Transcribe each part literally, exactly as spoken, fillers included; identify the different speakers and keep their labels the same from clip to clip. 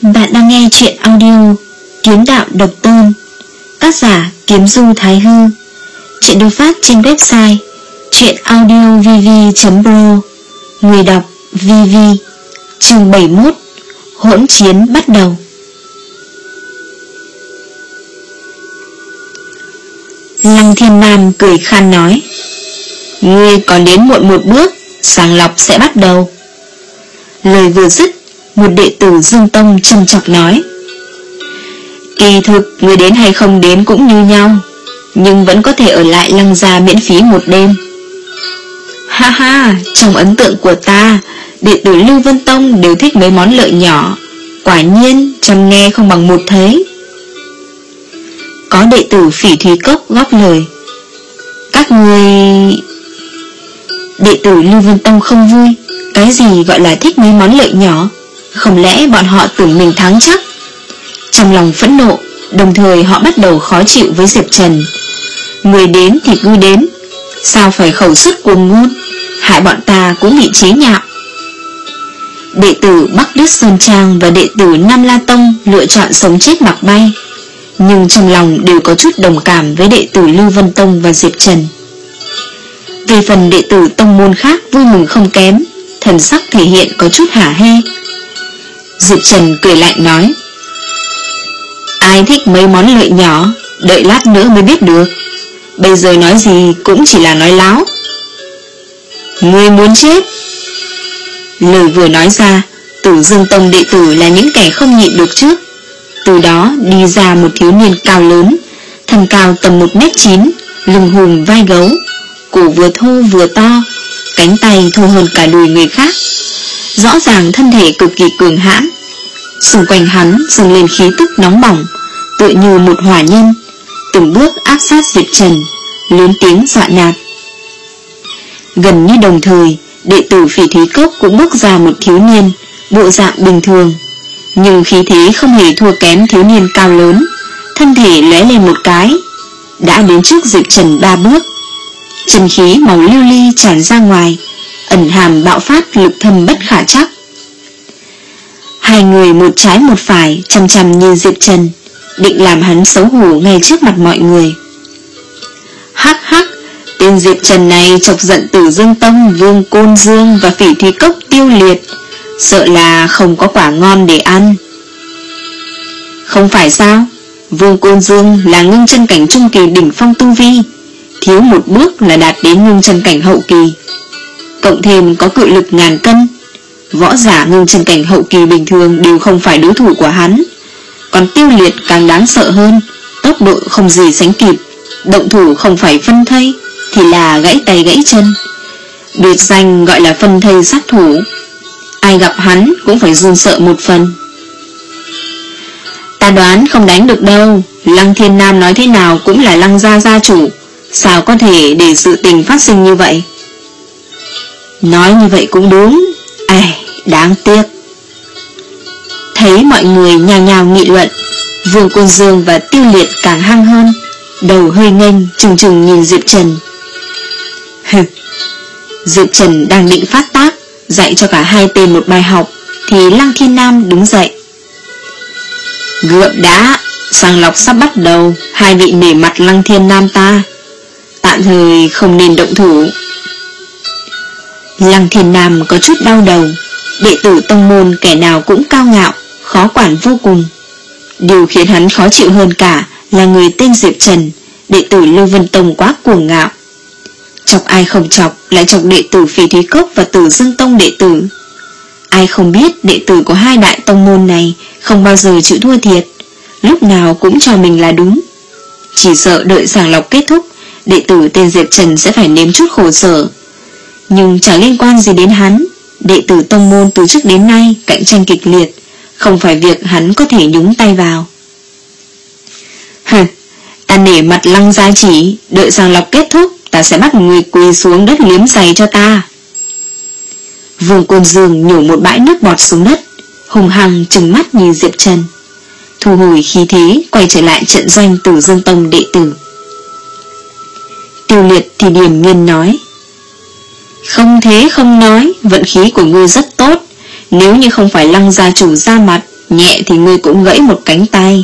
Speaker 1: Bạn đang nghe chuyện audio Kiếm Đạo Độc Tôn, tác giả Kiếm Du Thái Hư. Chuyện được phát trên website chuyenaudiovv chấm pro. Người đọc vê vê. Chương bảy mươi mốt. Hỗn chiến bắt đầu. Lăng Thiên Nam cười khan nói: "Ngươi còn đến muộn một bước, sàng lọc sẽ bắt đầu." Lời vừa dứt, một đệ tử Dương Tông trầm trọng nói: "Kỳ thực người đến hay không đến cũng như nhau, nhưng vẫn có thể ở lại Lăng gia miễn phí một đêm." "Ha ha, trong ấn tượng của ta, đệ tử Lưu Vân Tông đều thích mấy món lợi nhỏ, quả nhiên trăm nghe không bằng một thấy." Có đệ tử Phỉ Thúy Cốc góp lời: "Các người..." Đệ tử Lưu Vân Tông không vui. Cái gì gọi là thích mấy món lợi nhỏ? Không lẽ bọn họ tưởng mình thắng chắc? Trong lòng phẫn nộ, đồng thời họ bắt đầu khó chịu với Diệp Trần. Người đến thì cứ đến, sao phải khẩu xuất cuồng ngôn, hại bọn ta cũng bị chế nhạo. Đệ tử Bắc Đức Sơn Trang và đệ tử Nam La Tông lựa chọn sống chết mặc bay, nhưng trong lòng đều có chút đồng cảm với đệ tử Lưu Vân Tông và Diệp Trần. Về phần đệ tử tông môn khác vui mừng không kém, thần sắc thể hiện có chút hả hê. Diệp Trần cười lạnh nói: "Ai thích mấy món lợi nhỏ, đợi lát nữa mới biết được. Bây giờ nói gì cũng chỉ là nói láo." "Ngươi muốn chết?" Lời vừa nói ra, Tử Dương Tông đệ tử là những kẻ không nhịn được trước. Từ đó đi ra một thiếu niên cao lớn, thân cao tầm một mét chín, lưng hùm vai gấu, cổ vừa thô vừa to, cánh tay thô hơn cả đùi người khác. Rõ ràng thân thể cực kỳ cường hãn. Xung quanh hắn dâng lên khí tức nóng bỏng, tựa như một hỏa nhân, từng bước áp sát Diệp Trần, lớn tiếng dọa nạt. Gần như đồng thời, đệ tử Phỉ Thúy Cốc cũng bước ra một thiếu niên, bộ dạng bình thường, nhưng khí thế không hề thua kém thiếu niên cao lớn. Thân thể lóe lên một cái, đã đến trước Diệp Trần ba bước. Chân khí màu lưu ly tràn ra ngoài, ẩn hàm bạo phát lực thâm bất khả trắc. Hai người một trái một phải chăm chăm nhìn Diệp Trần, định làm hắn xấu hổ ngay trước mặt mọi người. Hắc hắc, tên Diệp Trần này chọc giận Tử Dương Tông, Vương Côn Dương và Phỉ Thúy Cốc Tiêu Liệt, sợ là không có quả ngon để ăn. Không phải sao? Vương Côn Dương là ngưng chân cảnh trung kỳ đỉnh phong tu vi, thiếu một bước là đạt đến ngưng chân cảnh hậu kỳ, cộng thêm có cự lực ngàn cân. Võ giả ngưng chân cảnh hậu kỳ bình thường đều không phải đối thủ của hắn. Còn Tiêu Liệt càng đáng sợ hơn, tốc độ không gì sánh kịp, động thủ không phải phân thây thì là gãy tay gãy chân, biệt danh gọi là phân thây sát thủ. Ai gặp hắn cũng phải run sợ một phần. Ta đoán không đánh được đâu, Lăng Thiên Nam nói thế nào cũng là Lăng gia gia chủ, sao có thể để sự tình phát sinh như vậy? Nói như vậy cũng đúng. Ai, đáng tiếc. Thấy mọi người nhao nhao nghị luận, Vương Côn Dương và Tiêu Liệt càng hăng hơn, đầu hơi nghênh trừng trừng nhìn Diệp Trần. Diệp Trần đang định phát tác dạy cho cả hai tên một bài học, thì Lăng Thiên Nam đứng dậy. Gượng đã, sàng lọc sắp bắt đầu, hai vị nể mặt Lăng Thiên Nam ta, tạm thời không nên động thủ. Lăng Thiên Nam có chút đau đầu. Đệ tử tông môn kẻ nào cũng cao ngạo, khó quản vô cùng. Điều khiến hắn khó chịu hơn cả là người tên Diệp Trần, đệ tử Lưu Vân Tông quá cuồng ngạo. Chọc ai không chọc lại chọc đệ tử Phỉ Thúy Cốc và Tử Dương Tông đệ tử. Ai không biết đệ tử của hai đại tông môn này không bao giờ chịu thua thiệt, lúc nào cũng cho mình là đúng. Chỉ sợ đợi sàng lọc kết thúc, đệ tử tên Diệp Trần sẽ phải nếm chút khổ sở. Nhưng chẳng liên quan gì đến hắn. Đệ tử tông môn từ trước đến nay cạnh tranh kịch liệt, không phải việc hắn có thể nhúng tay vào. Hừ, ta nể mặt Lăng gia chỉ, đợi sàng lọc kết thúc, ta sẽ bắt người quỳ xuống đất liếm giày cho ta. Vương Côn Dương nhổ một bãi nước bọt xuống đất, hùng hăng trừng mắt nhìn Diệp Trần, thu hồi khí thế, quay trở lại trận doanh Tử Dương Tông đệ tử. Tiêu Liệt thì điềm nhiên nói: Không thế không nói, vận khí của ngươi rất tốt. Nếu như không phải Lăng gia chủ ra mặt, nhẹ thì ngươi cũng gãy một cánh tay.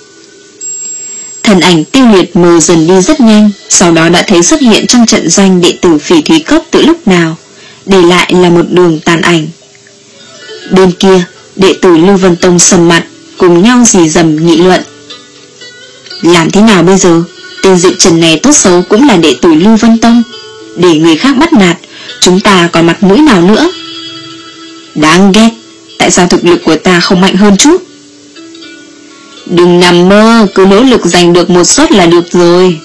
Speaker 1: Thần ảnh Tiêu Liệt mờ dần đi rất nhanh, sau đó đã thấy xuất hiện trong trận doanh đệ tử Phỉ Thúy Cốc từ lúc nào, để lại là một đường tàn ảnh. Bên kia, đệ tử Lưu Vân Tông sầm mặt, cùng nhau rì rầm nghị luận. Làm thế nào bây giờ? Tên Diệp Trần này tốt xấu cũng là đệ tử Lưu Vân Tông, để người khác bắt nạt, chúng ta còn mặt mũi nào nữa? Đáng ghét, tại sao thực lực của ta không mạnh hơn chút? Đừng nằm mơ, cứ nỗ lực giành được một suất là được rồi.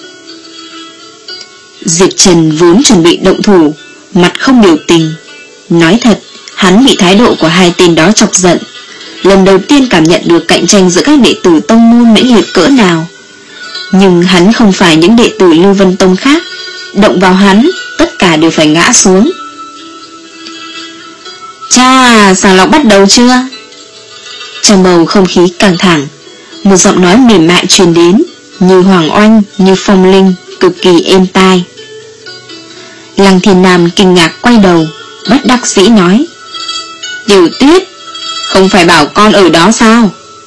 Speaker 1: Diệp Trần vốn chuẩn bị động thủ, mặt không biểu tình. Nói thật, hắn bị thái độ của hai tên đó chọc giận. Lần đầu tiên cảm nhận được cạnh tranh giữa các đệ tử tông môn mãnh liệt cỡ nào. Nhưng hắn không phải những đệ tử Lưu Vân Tông khác, động vào hắn, tất cả đều phải ngã xuống. Cha, sàng lọc bắt đầu chưa? Trong bầu không khí căng thẳng, một giọng nói mềm mại truyền đến, như hoàng oanh, như phong linh, cực kỳ êm tai. Lăng Thiên Nam kinh ngạc quay đầu, bất đắc dĩ nói: Tiểu Tuyết, không phải bảo con ở đó sao?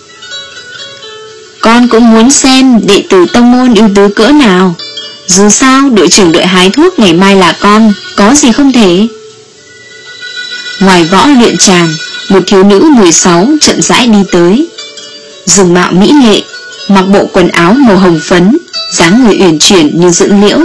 Speaker 1: Con cũng muốn xem đệ tử tông môn ưu tú cỡ nào. Dù sao đội trưởng đội hái thuốc ngày mai là con, có gì không thể. Ngoài võ luyện tràng, một thiếu nữ mười sáu chậm rãi đi tới. Dung mạo mỹ lệ, mặc bộ quần áo màu hồng phấn, dáng người uyển chuyển như dưỡng liễu.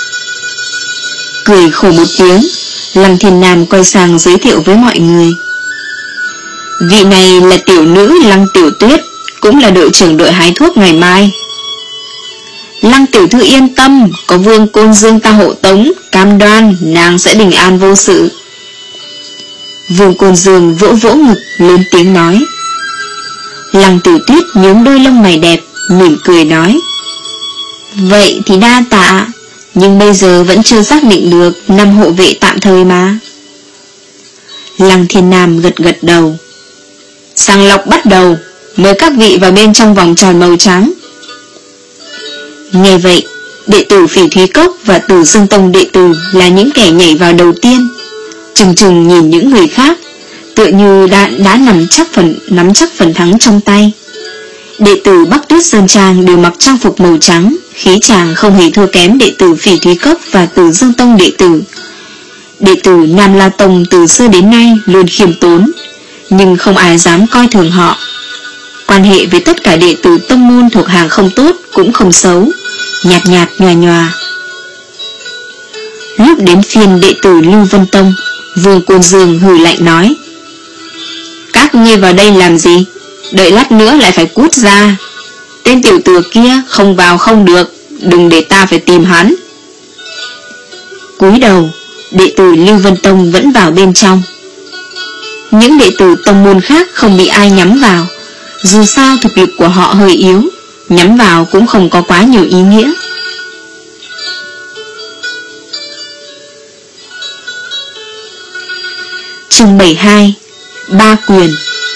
Speaker 1: Cười khổ một tiếng, Lăng Thiên Nam quay sang giới thiệu với mọi người. Vị này là tiểu nữ Lăng Tiểu Tuyết, cũng là đội trưởng đội hái thuốc ngày mai. Lăng tiểu thư yên tâm, có Vương Côn Dương ta hộ tống, cam đoan nàng sẽ bình an vô sự. Vương Côn Dương vỗ vỗ ngực lớn tiếng nói. Lăng Tiểu Tuyết nhướng đôi lông mày đẹp, mỉm cười nói. Vậy thì đa tạ, nhưng bây giờ vẫn chưa xác định được năm hộ vệ tạm thời mà. Lăng Thiên Nam gật gật đầu. Sàng lọc bắt đầu, mời các vị vào bên trong vòng tròn màu trắng. Nghe vậy, đệ tử Phỉ Thúy Cốc và Tử Dương Tông đệ tử là những kẻ nhảy vào đầu tiên, chừng chừng nhìn những người khác, tựa như đã, đã nắm chắc phần nắm chắc phần thắng trong tay. Đệ tử Bắc Tuyết Sơn Trang đều mặc trang phục màu trắng, khí chàng không hề thua kém đệ tử Phỉ Thúy Cốc và Tử Dương Tông đệ tử. Đệ tử Nam La Tông từ xưa đến nay luôn khiêm tốn, nhưng không ai dám coi thường họ. Quan hệ với tất cả đệ tử tông môn thuộc hàng không tốt cũng không xấu, nhạt nhạt nhòa nhòa. Lúc đến phiên đệ tử Lưu Vân Tông, Vương Côn Dương hừ lạnh nói. Các ngươi vào đây làm gì? Đợi lát nữa lại phải cút ra. Tên tiểu tử kia không vào không được, đừng để ta phải tìm hắn. Cúi đầu, đệ tử Lưu Vân Tông vẫn vào bên trong. Những đệ tử tông môn khác không bị ai nhắm vào, dù sao thực lực của họ hơi yếu, nhắm vào cũng không có quá nhiều ý nghĩa. Chương bảy mươi hai. Ba quyền.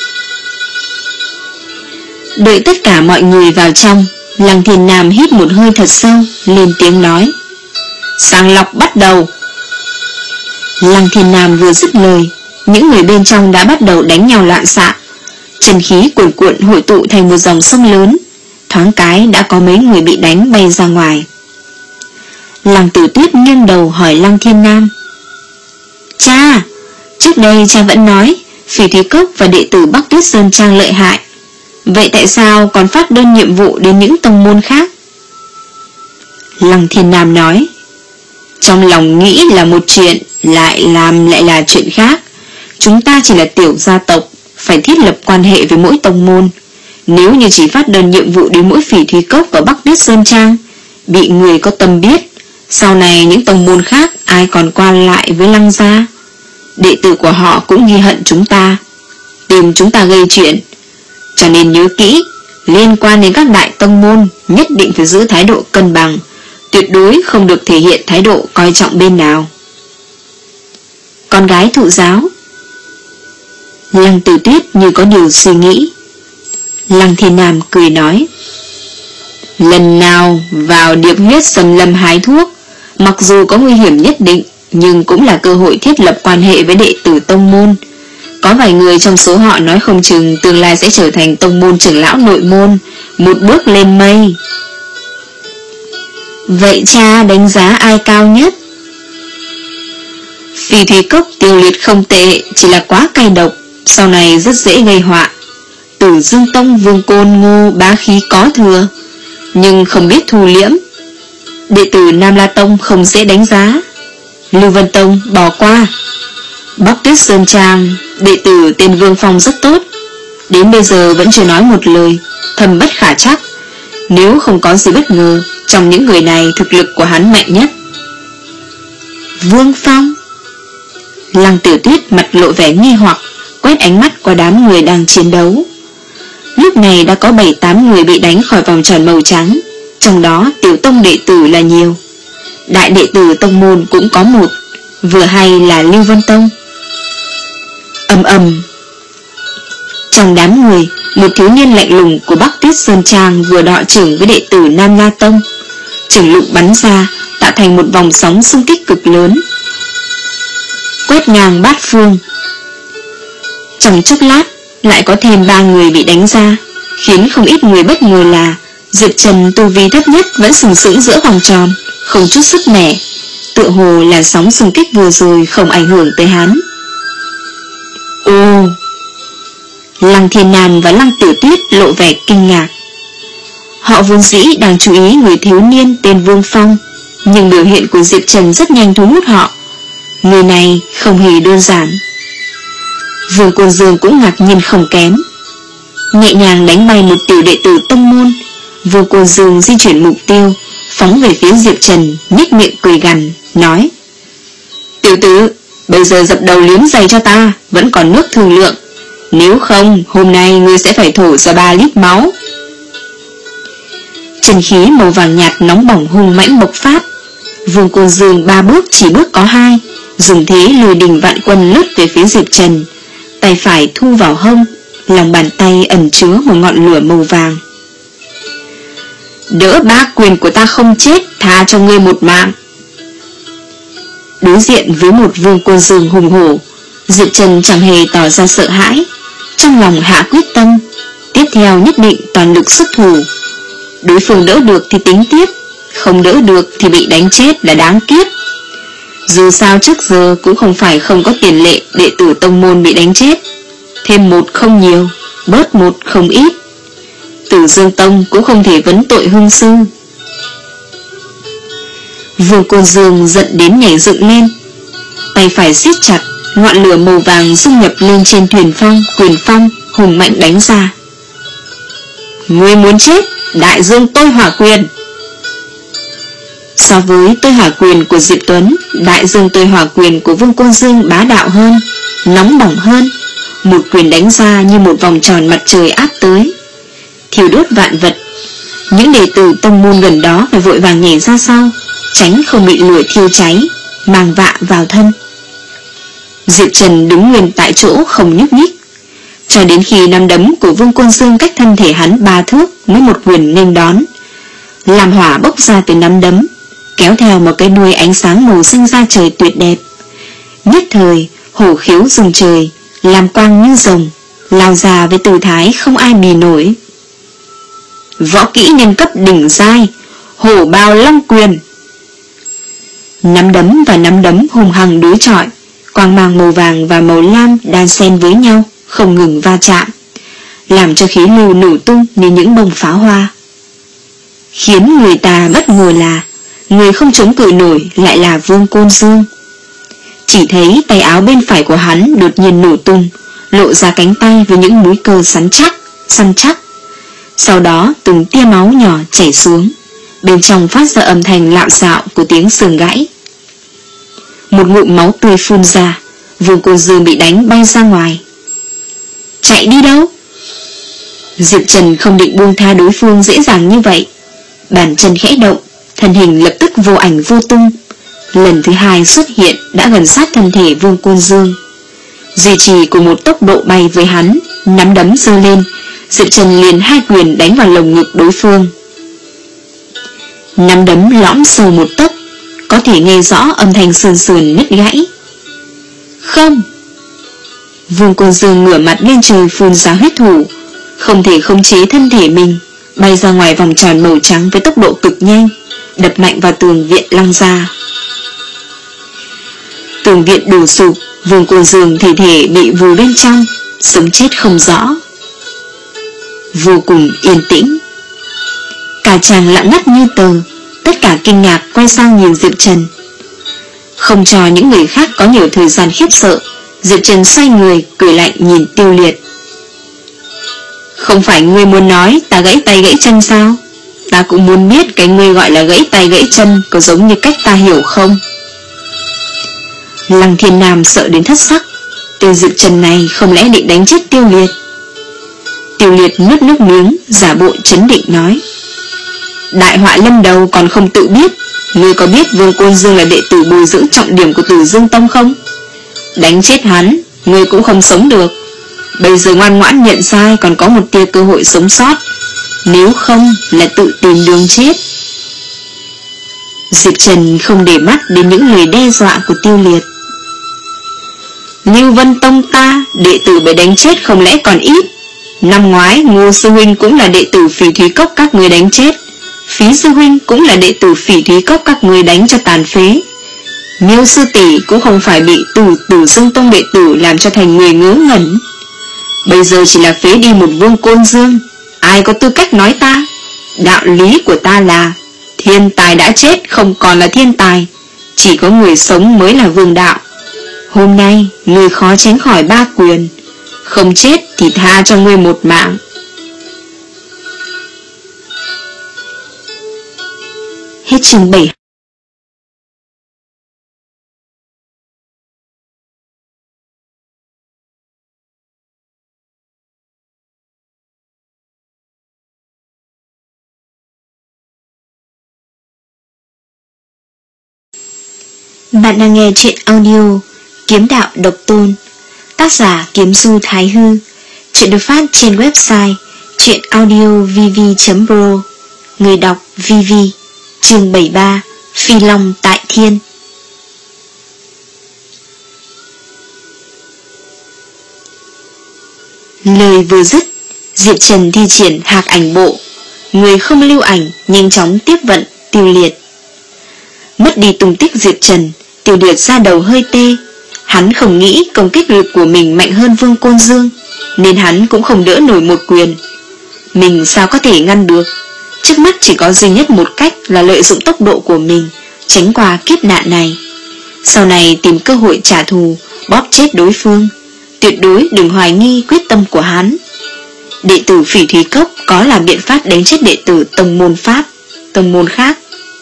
Speaker 1: Đợi tất cả mọi người vào trong, Lăng Thiên Nam hít một hơi thật sâu, lên tiếng nói. Sàng lọc bắt đầu. Lăng Thiên Nam vừa dứt lời, những người bên trong đã bắt đầu đánh nhau loạn xạ. Chân khí cuồn cuộn hội tụ thành một dòng sông lớn, thoáng cái đã có mấy người bị đánh bay ra ngoài. Lăng Tử Tuyết nghiêng đầu hỏi Lăng Thiên Nam. Cha, trước đây cha vẫn nói Phỉ Thúy Cốc và đệ tử Bắc Tuyết Sơn Trang lợi hại, vậy tại sao còn phát đơn nhiệm vụ đến những tông môn khác? Lăng Thiên Nam nói. Trong lòng nghĩ là một chuyện, lại làm lại là chuyện khác. Chúng ta chỉ là tiểu gia tộc, phải thiết lập quan hệ với mỗi tông môn. Nếu như chỉ phát đơn nhiệm vụ đến mỗi Phỉ Thúy Cốc và Bắc Tuyết Sơn Trang, bị người có tâm biết, sau này những tông môn khác ai còn quan lại với Lăng gia. Đệ tử của họ cũng ghi hận chúng ta, tìm chúng ta gây chuyện. Cho nên nhớ kỹ, liên quan đến các đại tông môn nhất định phải giữ thái độ cân bằng, tuyệt đối không được thể hiện thái độ coi trọng bên nào. Con gái thụ giáo. Lăng Tử Tuyết như có điều suy nghĩ. Lăng Thiên Nam cười nói. Lần nào vào điệp huyết xâm lâm hái thuốc, mặc dù có nguy hiểm nhất định, nhưng cũng là cơ hội thiết lập quan hệ với đệ tử tông môn. Có vài người trong số họ nói không chừng tương lai sẽ trở thành tông môn trưởng lão nội môn, một bước lên mây. Vậy cha đánh giá ai cao nhất? Phi thủy cốc tiêu liệt không tệ, chỉ là quá cay độc, sau này rất dễ gây họa. Tử Dương Tông Vương Côn Ngô bá khí có thừa, nhưng không biết thu liễm. Đệ tử Nam La Tông không dễ đánh giá. Lưu Vân Tông bỏ qua. Bắc Tuyết Sơn Trang, đệ tử tên Vương Phong rất tốt, đến bây giờ vẫn chưa nói một lời, thầm bất khả trắc. Nếu không có gì bất ngờ, trong những người này thực lực của hắn mạnh nhất. Vương Phong. Lăng Tiểu Tuyết mặt lộ vẻ nghi hoặc, quét ánh mắt qua đám người đang chiến đấu. Lúc này đã có bảy tám người bị đánh khỏi vòng tròn màu trắng, trong đó tiểu tông đệ tử là nhiều. Đại đệ tử tông môn cũng có một, vừa hay là Lưu Vân Tông. Ầm ầm. Trong đám người, một thiếu niên lạnh lùng của Bắc Tuyết Sơn Trang vừa đọ trưởng với đệ tử Nam La Tông. Trưởng lục bắn ra, tạo thành một vòng sóng xung kích cực lớn, quét ngang bát phương. Trong chốc lát, lại có thêm ba người bị đánh ra, khiến không ít người bất ngờ là Diệp Trần tu vi thấp nhất vẫn sừng sững giữa vòng tròn, không chút sức mẻ, tựa hồ là sóng xung kích vừa rồi không ảnh hưởng tới hắn. Ồ! Lăng Thiên Nam và Lăng Tiểu Tuyết lộ vẻ kinh ngạc. Họ vốn dĩ đang chú ý người thiếu niên tên Vương Phong, nhưng biểu hiện của Diệp Trần rất nhanh thu hút họ. Người này không hề đơn giản. Vương Côn Dương cũng ngạc nhiên không kém. Nhẹ nhàng đánh bay một tiểu đệ tử tông môn, Vương Côn Dương di chuyển mục tiêu, phóng về phía Diệp Trần, nhếch miệng cười gằn, nói: Tiểu tử, bây giờ dập đầu liếm giày cho ta, vẫn còn nước thương lượng. Nếu không, hôm nay ngươi sẽ phải thổ ra ba lít máu. Chân khí màu vàng nhạt nóng bỏng hung mãnh bộc phát. Vương Côn Dương ba bước chỉ bước có hai, dùng thế lùi đình vạn quân lướt về phía Diệp Trần, tay phải thu vào hông, lòng bàn tay ẩn chứa một ngọn lửa màu vàng. Đỡ bá quyền của ta không chết, tha cho ngươi một mạng. Đối diện với một Vương Côn Dương hùng hổ, Diệp Trần chẳng hề tỏ ra sợ hãi, trong lòng hạ quyết tâm, tiếp theo nhất định toàn lực xuất thủ. Đối phương đỡ được thì tính tiếp, không đỡ được thì bị đánh chết là đáng kiếp. Dù sao trước giờ cũng không phải không có tiền lệ đệ tử tông môn bị đánh chết, thêm một không nhiều, bớt một không ít. Tử Dương Tông cũng không thể vấn tội hương sư. Vương Côn Dương giận đến nhảy dựng lên, tay phải siết chặt, ngọn lửa màu vàng dung nhập lên trên thuyền phong, quyền phong hùng mạnh đánh ra. Ngươi muốn chết, Đại Dương Tôi Hỏa Quyền. So với Tôi Hỏa Quyền của Diệp Tuấn, Đại Dương Tôi Hỏa Quyền của Vương Côn Dương bá đạo hơn, nóng bỏng hơn. Một quyền đánh ra như một vòng tròn mặt trời áp tới, thiêu đốt vạn vật. Những đệ tử tông môn gần đó phải vội vàng nhảy ra sau, tránh không bị lửa thiêu cháy, mang vạ vào thân. Diệp Trần đứng nguyên tại chỗ không nhúc nhích, cho đến khi nắm đấm của Vương Côn Dương cách thân thể hắn ba thước mới một quyền nghênh đón. Làm hỏa bốc ra từ nắm đấm, kéo theo một cái đuôi ánh sáng màu xanh da trời tuyệt đẹp. Nhất thời hổ khiếu rung trời, làm quang như rồng, lao ra với tư thái không ai bì nổi. Võ kỹ nhân cấp đỉnh giai, hổ bào long quyền. Nắm đấm và nắm đấm hùng hằng đối chọi, quang mang màu vàng và màu lam đan xen với nhau, không ngừng va chạm, làm cho khí lưu nổ tung như những bông pháo hoa. Khiến người ta bất ngờ là người không chống cự nổi lại là Vương Côn Dương. Chỉ thấy tay áo bên phải của hắn đột nhiên nổ tung, lộ ra cánh tay với những múi cơ sắn chắc, săn chắc. Sau đó từng tia máu nhỏ chảy xuống, bên trong phát ra âm thanh lạo xạo của tiếng xương gãy. Một ngụm máu tươi phun ra, Vương Côn Dương bị đánh bay ra ngoài. Chạy đi đâu? Diệp Trần không định buông tha đối phương dễ dàng như vậy. Bàn chân khẽ động, thân hình lập tức vô ảnh vô tung. Lần thứ hai xuất hiện đã gần sát thân thể Vương Côn Dương. Duy trì cùng một tốc độ bay với hắn, nắm đấm giơ lên, Diệp Trần liền hai quyền đánh vào lồng ngực đối phương. Nắm đấm lõm sâu một tấc, có thể nghe rõ âm thanh sườn sườn nứt gãy. Không! Vương Côn Dương ngửa mặt lên trời phun ra huyết thủ, không thể khống chế thân thể mình, bay ra ngoài vòng tròn màu trắng với tốc độ cực nhanh, đập mạnh vào tường viện Lăng gia. Tường viện đổ sụp, Vương Côn Dương thể thể bị vùi bên trong, sống chết không rõ. Vô cùng yên tĩnh. Cả chàng lặng ngắt như tờ, tất cả kinh ngạc quay sang nhìn Diệp Trần. Không cho những người khác có nhiều thời gian khiếp sợ, Diệp Trần xoay người, cười lạnh nhìn Tiêu Liệt. Không phải ngươi muốn nói ta gãy tay gãy chân sao? Ta cũng muốn biết cái ngươi gọi là gãy tay gãy chân có giống như cách ta hiểu không? Lăng Thiên Nam sợ đến thất sắc. Tên Diệp Trần này không lẽ định đánh chết Tiêu Liệt? Tiêu Liệt nuốt nước miếng, giả bộ trấn định nói: đại họa lâm đầu còn không tự biết. Ngươi có biết Vương Côn Dương là đệ tử bồi dưỡng trọng điểm của Tử Dương Tông không? Đánh chết hắn, ngươi cũng không sống được. Bây giờ ngoan ngoãn nhận sai, còn có một tia cơ hội sống sót. Nếu không là tự tìm đường chết. Diệp Trần không để mắt đến những lời đe dọa của Tiêu Liệt. Lưu Vân Tông ta, đệ tử bị đánh chết không lẽ còn ít. Năm ngoái Ngô Sư Huynh cũng là đệ tử Phỉ Thúy Cốc các người đánh chết. Phí Sư Huynh cũng là đệ tử Phỉ Thúy Cốc các người đánh cho tàn phế. Miêu Sư Tỷ cũng không phải bị tử Tử Dương Tông đệ tử làm cho thành người ngớ ngẩn. Bây giờ chỉ là phế đi một Vương Côn Dương, ai có tư cách nói ta? Đạo lý của ta là thiên tài đã chết không còn là thiên tài, chỉ có người sống mới là vương đạo. Hôm nay ngươi khó tránh khỏi ba quyền, không chết thì tha cho ngươi một mạng. Hết chương bảy. Bạn đang nghe truyện audio Kiếm Đạo Độc Tôn, tác giả Kiếm Du Thái Hư. Truyện được phát trên website truyện audio v v chấm pro. Người đọc vê vê. Chương bảy mươi ba. Phi Long tại thiên. Lời vừa dứt, Diệp Trần thi triển Hạc Ảnh Bộ, người không lưu ảnh nhanh chóng tiếp vận Tiêu Liệt. Mất đi tung tích Diệp Trần, Tiêu Liệt ra đầu hơi tê. Hắn không nghĩ công kích lực của mình mạnh hơn Vương Côn Dương, nên hắn cũng không đỡ nổi một quyền. Mình sao có thể ngăn được? Trước mắt chỉ có duy nhất một cách là lợi dụng tốc độ của mình, tránh qua kiếp nạn này. Sau này tìm cơ hội trả thù, bóp chết đối phương. Tuyệt đối đừng hoài nghi quyết tâm của hắn. Đệ tử Phỉ Thúy Cốc có làm biện pháp đánh chết đệ tử tông môn pháp, tông môn khác.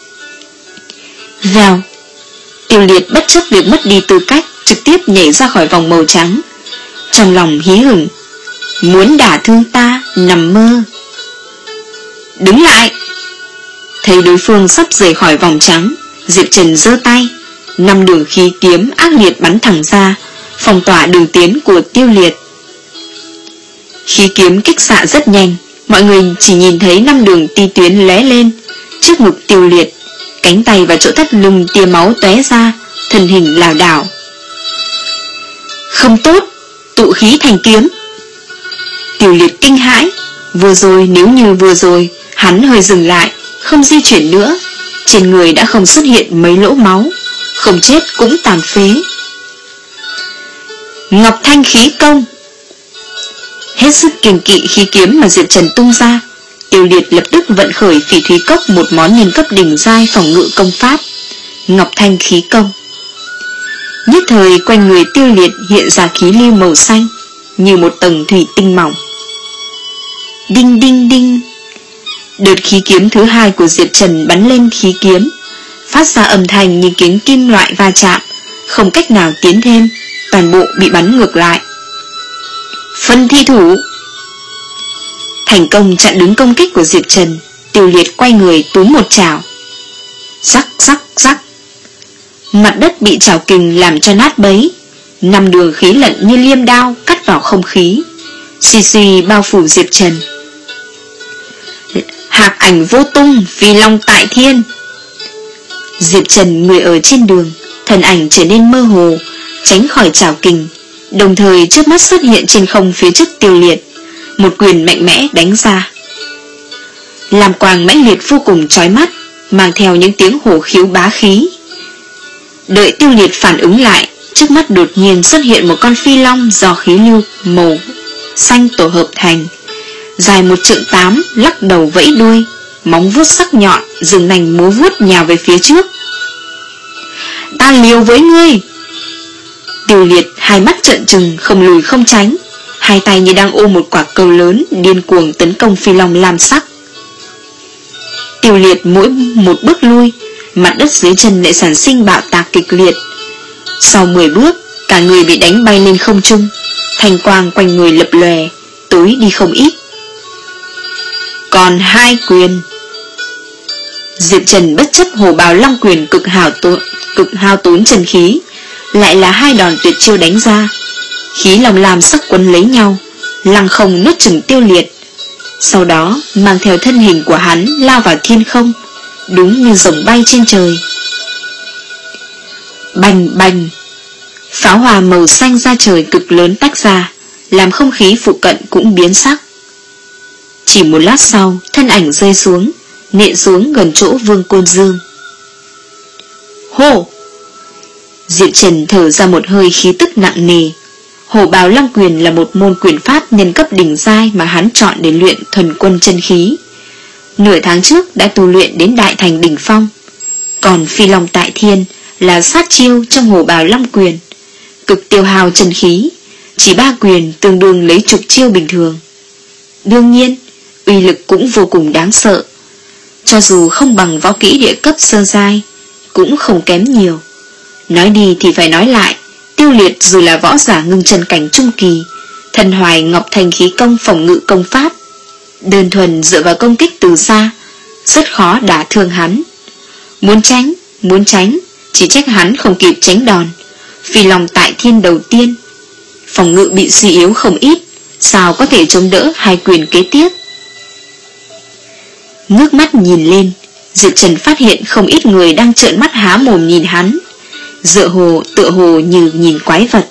Speaker 1: Vào, Tiêu Liệt bất chấp việc mất đi tư cách, trực tiếp nhảy ra khỏi vòng màu trắng. Trong lòng hí hửng, muốn đả thương ta, nằm mơ. Đứng lại! Thấy đối phương sắp rời khỏi vòng trắng, Diệp Trần giơ tay, năm đường khí kiếm ác liệt bắn thẳng ra, phong tỏa đường tiến của Tiêu Liệt. Khí kiếm kích xạ rất nhanh, mọi người chỉ nhìn thấy năm đường ti tuyến lóe lên. Trước ngực Tiêu Liệt, cánh tay và chỗ thắt lưng tia máu tóe ra, thân hình lảo đảo. Không tốt, tụ khí thành kiếm. Tiêu Liệt kinh hãi. Vừa rồi nếu như vừa rồi hắn hơi dừng lại, không di chuyển nữa, trên người đã không xuất hiện mấy lỗ máu, không chết cũng tàn phế. Ngọc Thanh khí công. Hết sức kiêng kỵ khí kiếm mà Diệp Trần tung ra, Tiêu Liệt lập tức vận khởi Phỉ Thúy Cốc một món nhân cấp đỉnh giai phòng ngự công pháp, Ngọc Thanh khí công. Nhất thời quanh người Tiêu Liệt hiện ra khí lưu màu xanh, như một tầng thủy tinh mỏng. Đinh đinh đinh. Đợt khí kiếm thứ hai của Diệp Trần bắn lên khí kiếm, phát ra âm thanh như tiếng kim loại va chạm, không cách nào tiến thêm, toàn bộ bị bắn ngược lại. Phân thi thủ. Thành công chặn đứng công kích của Diệp Trần, Tiêu Liệt quay người túm một chảo. Rắc rắc rắc. Mặt đất bị chảo kình làm cho nát bấy, năm đường khí lận như liêm đao cắt vào không khí, suy suy bao phủ Diệp Trần. Hạc ảnh vô tung, phi long tại thiên. Diệp Trần người ở trên đường, thần ảnh trở nên mơ hồ, tránh khỏi chảo kình, Đồng thời chớp mắt xuất hiện trên không phía trước Tiêu Liệt, một quyền mạnh mẽ đánh ra. Làm quang mãnh liệt vô cùng chói mắt, mang theo những tiếng hổ khiếu bá khí. Đợi Tiêu Liệt phản ứng lại, trước mắt đột nhiên xuất hiện một con phi long do khí lưu màu xanh tổ hợp thành, dài một trượng tám, lắc đầu vẫy đuôi, móng vuốt sắc nhọn, dừng nành múa vuốt nhào về phía trước. Ta liều với ngươi! Tiêu Liệt hai mắt trợn trừng, không lùi không tránh, hai tay như đang ôm một quả cầu lớn, điên cuồng tấn công phi long lam sắc. Tiêu Liệt mỗi một bước lui, mặt đất dưới chân lại sản sinh bạo tạc kịch liệt. Sau mười bước, cả người bị đánh bay lên không trung, thanh quang quanh người lập lòe, tối đi không ít. Còn hai quyền. Diệp Trần bất chấp hổ bào long quyền cực hào tố, cực hao tốn chân khí, lại là hai đòn tuyệt chiêu đánh ra. Khí long lam sắc quấn lấy nhau, lăng không nuốt chửng Tiêu Liệt. Sau đó mang theo thân hình của hắn lao vào thiên không, đúng như rồng bay trên trời. Bành bành, pháo hoa màu xanh ra trời cực lớn tách ra, làm không khí phụ cận cũng biến sắc. Chỉ một lát sau, thân ảnh rơi xuống, nện xuống gần chỗ Vương Côn Dương. Hô! Diệp Trần thở ra một hơi khí tức nặng nề. Hổ bào long quyền là một môn quyền pháp nhân cấp đỉnh giai mà hắn chọn để luyện thuần quân chân khí. Nửa tháng trước đã tu luyện đến đại thành đỉnh phong. Còn phi long tại thiên là sát chiêu trong hổ bào long quyền, cực tiêu hao chân khí, chỉ ba quyền tương đương lấy chục chiêu bình thường. Đương nhiên, uy lực cũng vô cùng đáng sợ. Cho dù không bằng võ kỹ địa cấp sơ giai, cũng không kém nhiều. Nói đi thì phải nói lại, Tiêu Liệt dù là võ giả ngưng chân cảnh trung kỳ, thần hoài ngọc thành khí công phòng ngự công pháp, đơn thuần dựa vào công kích từ xa, rất khó đả thương hắn. Muốn tránh, muốn tránh, chỉ trách hắn không kịp tránh đòn. Phi long tại thiên đầu tiên, phòng ngự bị suy yếu không ít, sao có thể chống đỡ hai quyền kế tiếp. Ngước mắt nhìn lên, Diệp Trần phát hiện không ít người đang trợn mắt há mồm nhìn hắn, dựa hồ tựa hồ như nhìn quái vật.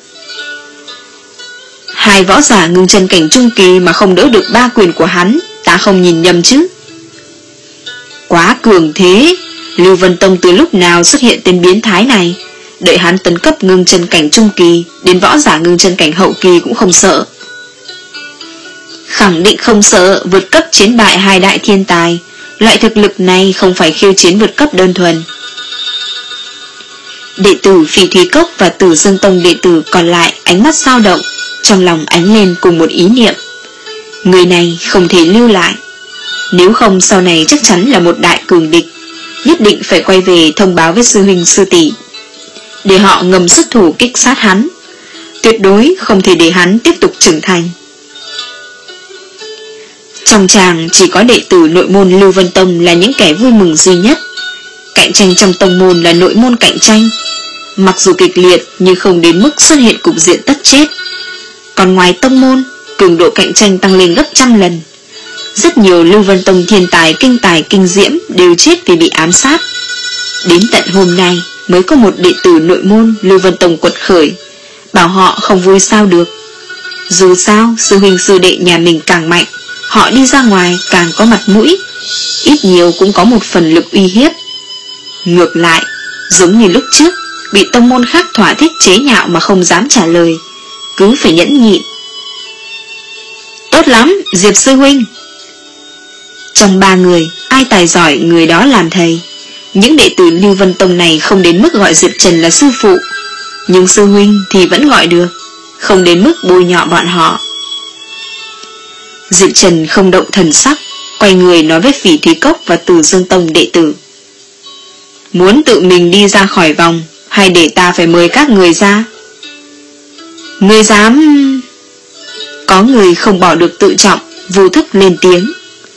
Speaker 1: Hai võ giả ngưng chân cảnh trung kỳ mà không đỡ được ba quyền của hắn, ta không nhìn nhầm chứ? Quá cường thế, Lưu Vân Tông từ lúc nào xuất hiện tên biến thái này? Đợi hắn tấn cấp ngưng chân cảnh trung kỳ, đến võ giả ngưng chân cảnh hậu kỳ cũng không sợ. Khẳng định không sợ, vượt cấp chiến bại hai đại thiên tài. Loại thực lực này không phải khiêu chiến vượt cấp đơn thuần. Đệ tử Phỉ Thúy Cốc và Tử Dương Tông đệ tử còn lại ánh mắt dao động, trong lòng ánh lên cùng một ý niệm. Người này không thể lưu lại, nếu không sau này chắc chắn là một đại cường địch. Nhất định phải quay về thông báo với sư huynh sư tỷ, để họ ngầm xuất thủ kích sát hắn. Tuyệt đối không thể để hắn tiếp tục trưởng thành. Trong tràng chỉ có đệ tử nội môn Lưu Vân Tông là những kẻ vui mừng duy nhất. Cạnh tranh trong tông môn là nội môn cạnh tranh, mặc dù kịch liệt nhưng không đến mức xuất hiện cục diện tất chết. Còn ngoài tông môn, cường độ cạnh tranh tăng lên gấp trăm lần. Rất nhiều Lưu Vân Tông thiên tài kinh tài kinh diễm đều chết vì bị ám sát. Đến tận hôm nay mới có một đệ tử nội môn Lưu Vân Tông quật khởi, bảo họ không vui sao được. Dù sao sư huynh sư đệ nhà mình càng mạnh, họ đi ra ngoài càng có mặt mũi, ít nhiều cũng có một phần lực uy hiếp. Ngược lại, giống như lúc trước, bị tông môn khác thỏa thích chế nhạo mà không dám trả lời, cứ phải nhẫn nhịn. Tốt lắm, Diệp sư huynh. Trong ba người, ai tài giỏi người đó làm thầy. Những đệ tử Lưu Vân Tông này không đến mức gọi Diệp Trần là sư phụ, nhưng sư huynh thì vẫn gọi được, không đến mức bôi nhọ bọn họ. Diệp Trần không động thần sắc, quay người nói với Phỉ Thúy Cốc và Tử Dương Tông đệ tử. Muốn tự mình đi ra khỏi vòng, hay để ta phải mời các người ra? Người dám... Có người không bỏ được tự trọng, vô thức lên tiếng.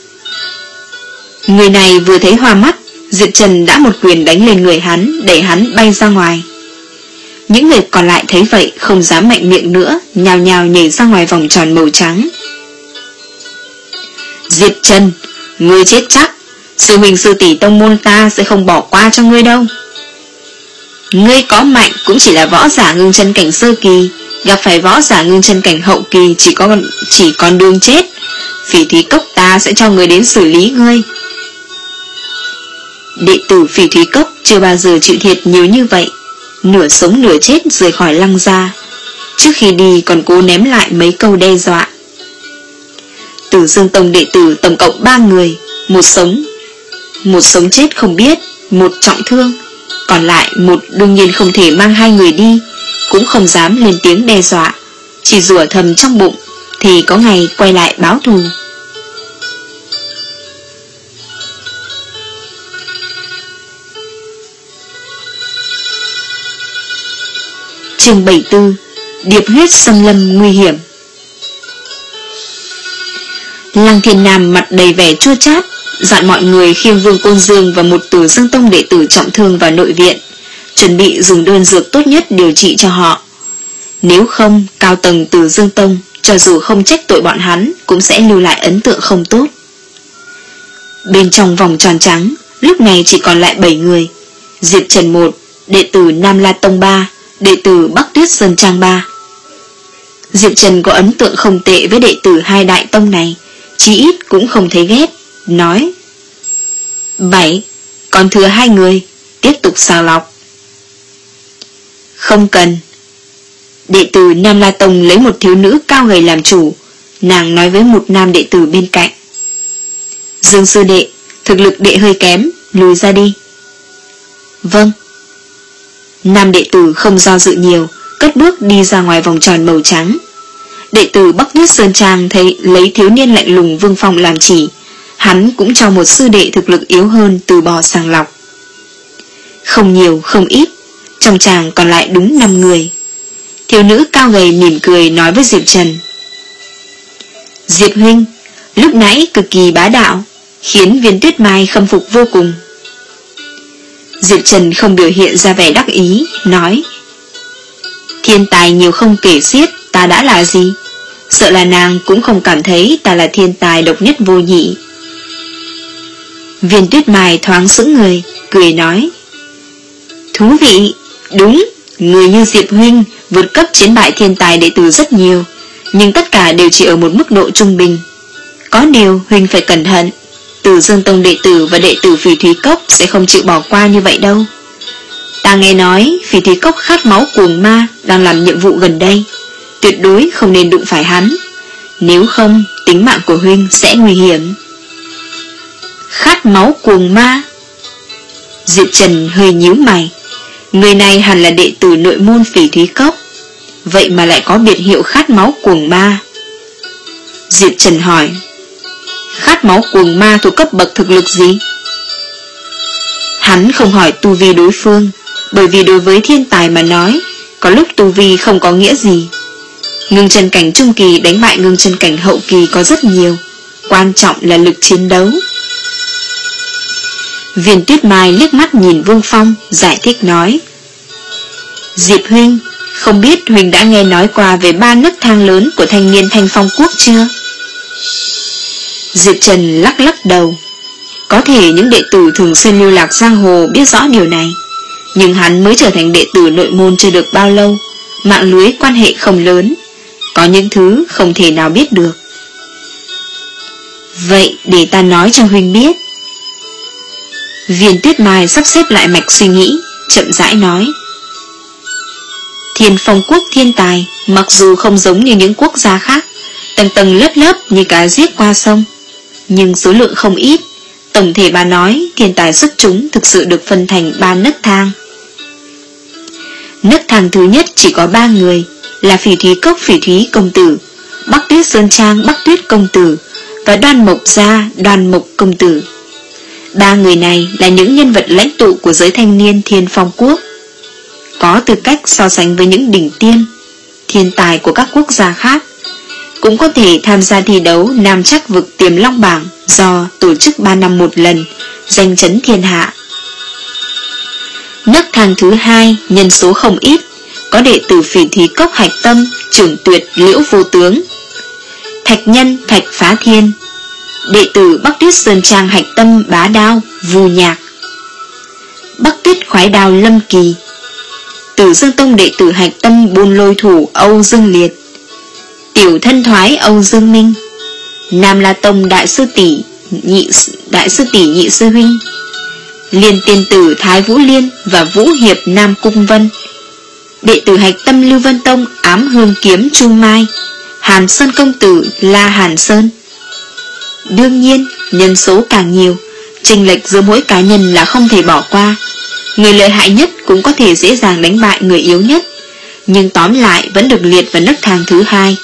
Speaker 1: Người này vừa thấy hoa mắt, Diệp Trần đã một quyền đánh lên người hắn, đẩy hắn bay ra ngoài. Những người còn lại thấy vậy không dám mạnh miệng nữa, nhào nhào nhảy ra ngoài vòng tròn màu trắng. Diệp Trần, ngươi chết chắc, sư huynh sư tỷ tông môn ta sẽ không bỏ qua cho ngươi đâu. Ngươi có mạnh cũng chỉ là võ giả ngưng chân cảnh sơ kỳ, gặp phải võ giả ngưng chân cảnh hậu kỳ chỉ có chỉ còn đường chết. Phỉ Thúy Cốc ta sẽ cho người đến xử lý ngươi. Đệ tử Phỉ Thúy Cốc chưa bao giờ chịu thiệt nhiều như vậy, nửa sống nửa chết rời khỏi Lăng gia. Trước khi đi còn cố ném lại mấy câu đe dọa. Tử Dương Tông đệ tử tổng cộng ba người, một sống một sống chết không biết, một trọng thương, còn lại một đương nhiên không thể mang hai người đi, cũng không dám lên tiếng đe dọa, chỉ rủa thầm trong bụng thì có ngày quay lại báo thù. Chương bảy mươi tư. Điệp huyết xâm lâm nguy hiểm. Lăng Thiên Nam mặt đầy vẻ chua chát, dặn mọi người khiêng Vương Côn Dương và một Tử Dương Tông đệ tử trọng thương vào nội viện, chuẩn bị dùng đơn dược tốt nhất điều trị cho họ. Nếu không, cao tầng Tử Dương Tông cho dù không trách tội bọn hắn cũng sẽ lưu lại ấn tượng không tốt. Bên trong vòng tròn trắng lúc này chỉ còn lại bảy người. Diệp Trần một, đệ tử Nam La Tông ba, đệ tử Bắc Tuyết Sơn Trang ba. Diệp Trần có ấn tượng không tệ với đệ tử hai đại tông này, chí ít cũng không thấy ghét, nói: Bảy, còn thừa hai người, tiếp tục sàng lọc. Không cần. Đệ tử Nam La Tông lấy một thiếu nữ cao gầy làm chủ, nàng nói với một nam đệ tử bên cạnh: Dương sư đệ, thực lực đệ hơi kém, lùi ra đi. Vâng. Nam đệ tử không do dự nhiều, cất bước đi ra ngoài vòng tròn màu trắng. Đệ tử Bắc Tuyết Sơn Trang thấy lấy thiếu niên lạnh lùng Vương Phong làm chỉ, hắn cũng cho một sư đệ thực lực yếu hơn từ bỏ sàng lọc. Không nhiều không ít, trong tràng còn lại đúng năm người. Thiếu nữ cao gầy mỉm cười nói với Diệp Trần: Diệp huynh, lúc nãy cực kỳ bá đạo, khiến Viên Tuyết Mai khâm phục vô cùng. Diệp Trần không biểu hiện ra vẻ đắc ý, nói: Thiên tài nhiều không kể xiết, ta đã là gì? Sợ là nàng cũng không cảm thấy ta là thiên tài độc nhất vô nhị. Viên Tuyết Mai thoáng sững người, cười nói: Thú vị, đúng, người như Diệp huynh vượt cấp chiến bại thiên tài đệ tử rất nhiều, nhưng tất cả đều chỉ ở một mức độ trung bình. Có điều huynh phải cẩn thận, Tử Dương Tông đệ tử và đệ tử Phỉ Thúy Cốc sẽ không chịu bỏ qua như vậy đâu. Ta nghe nói Phỉ Thúy Cốc khát máu cuồng ma đang làm nhiệm vụ gần đây, tuyệt đối không nên đụng phải hắn, nếu không tính mạng của huynh sẽ nguy hiểm. Khát máu cuồng ma? Diệp Trần hơi nhíu mày. Người này hẳn là đệ tử nội môn Phỉ Thúy Cốc, vậy mà lại có biệt hiệu khát máu cuồng ma. Diệp Trần hỏi: Khát máu cuồng ma thuộc cấp bậc thực lực gì? Hắn không hỏi tu vi đối phương, bởi vì đối với thiên tài mà nói, có lúc tu vi không có nghĩa gì. Ngưng chân cảnh trung kỳ đánh bại ngưng chân cảnh hậu kỳ có rất nhiều, quan trọng là lực chiến đấu. Viên Tuyết Mai liếc mắt nhìn Vương Phong, giải thích nói: Diệp huynh, không biết huynh đã nghe nói qua về ba nấc thang lớn của thanh niên Thanh Phong Quốc chưa? Diệp Trần lắc lắc đầu. Có thể những đệ tử thường xuyên lưu lạc giang hồ biết rõ điều này, nhưng hắn mới trở thành đệ tử nội môn chưa được bao lâu, mạng lưới quan hệ không lớn, có những thứ không thể nào biết được. Vậy để ta nói cho huynh biết. Viên Tuyết Mai sắp xếp lại mạch suy nghĩ, chậm rãi nói: Thiên Phong Quốc thiên tài mặc dù không giống như những quốc gia khác, tầng tầng lớp lớp như cá giết qua sông, nhưng số lượng không ít. Tổng thể bà nói, thiên tài xuất chúng thực sự được phân thành ba nấc thang. Nấc thang thứ nhất chỉ có ba người, là Phỉ Thúy Cốc Phỉ Thúy công tử, Bắc Tuyết Sơn Trang Bắc Tuyết công tử và Đoan Mộc Gia Đoan Mộc công tử. Ba người này là những nhân vật lãnh tụ của giới thanh niên Thiên Phong Quốc, có tư cách so sánh với những đỉnh tiêm, thiên tài của các quốc gia khác, cũng có thể tham gia thi đấu Nam Trắc Vực Tiềm Long Bảng do tổ chức ba năm một lần, danh chấn thiên hạ. Nấc thang thứ hai nhân số không ít, có đệ tử Phỉ Thúy Cốc Hạch Tâm, Trưởng Tuyệt Liễu Vô Tướng, Thạch Nhân Thạch Phá Thiên, đệ tử Bắc Tuyết Sơn Trang Hạch Tâm Bá Đao Vù Nhạc, Bắc Tuyết Khoái Đao Lâm Kỳ, Tử Tử Dương Tông đệ tử hạch tâm buôn lôi thủ Âu Dương Liệt, tiểu thân thoái Âu Dương Minh, Nam La Tông đại sư tỷ nhị đại sư tỷ nhị sư huynh, Liên tiên tử Thái Vũ Liên và Vũ Hiệp Nam Cung Vân, đệ tử hạch tâm Lưu Vân Tông Ám Hương Kiếm Chu Mai, Hàn Sơn công tử La Hàn Sơn. Đương nhiên, nhân số càng nhiều, chênh lệch giữa mỗi cá nhân là không thể bỏ qua. Người lợi hại nhất cũng có thể dễ dàng đánh bại người yếu nhất, nhưng tóm lại vẫn được liệt vào nấc thang thứ hai.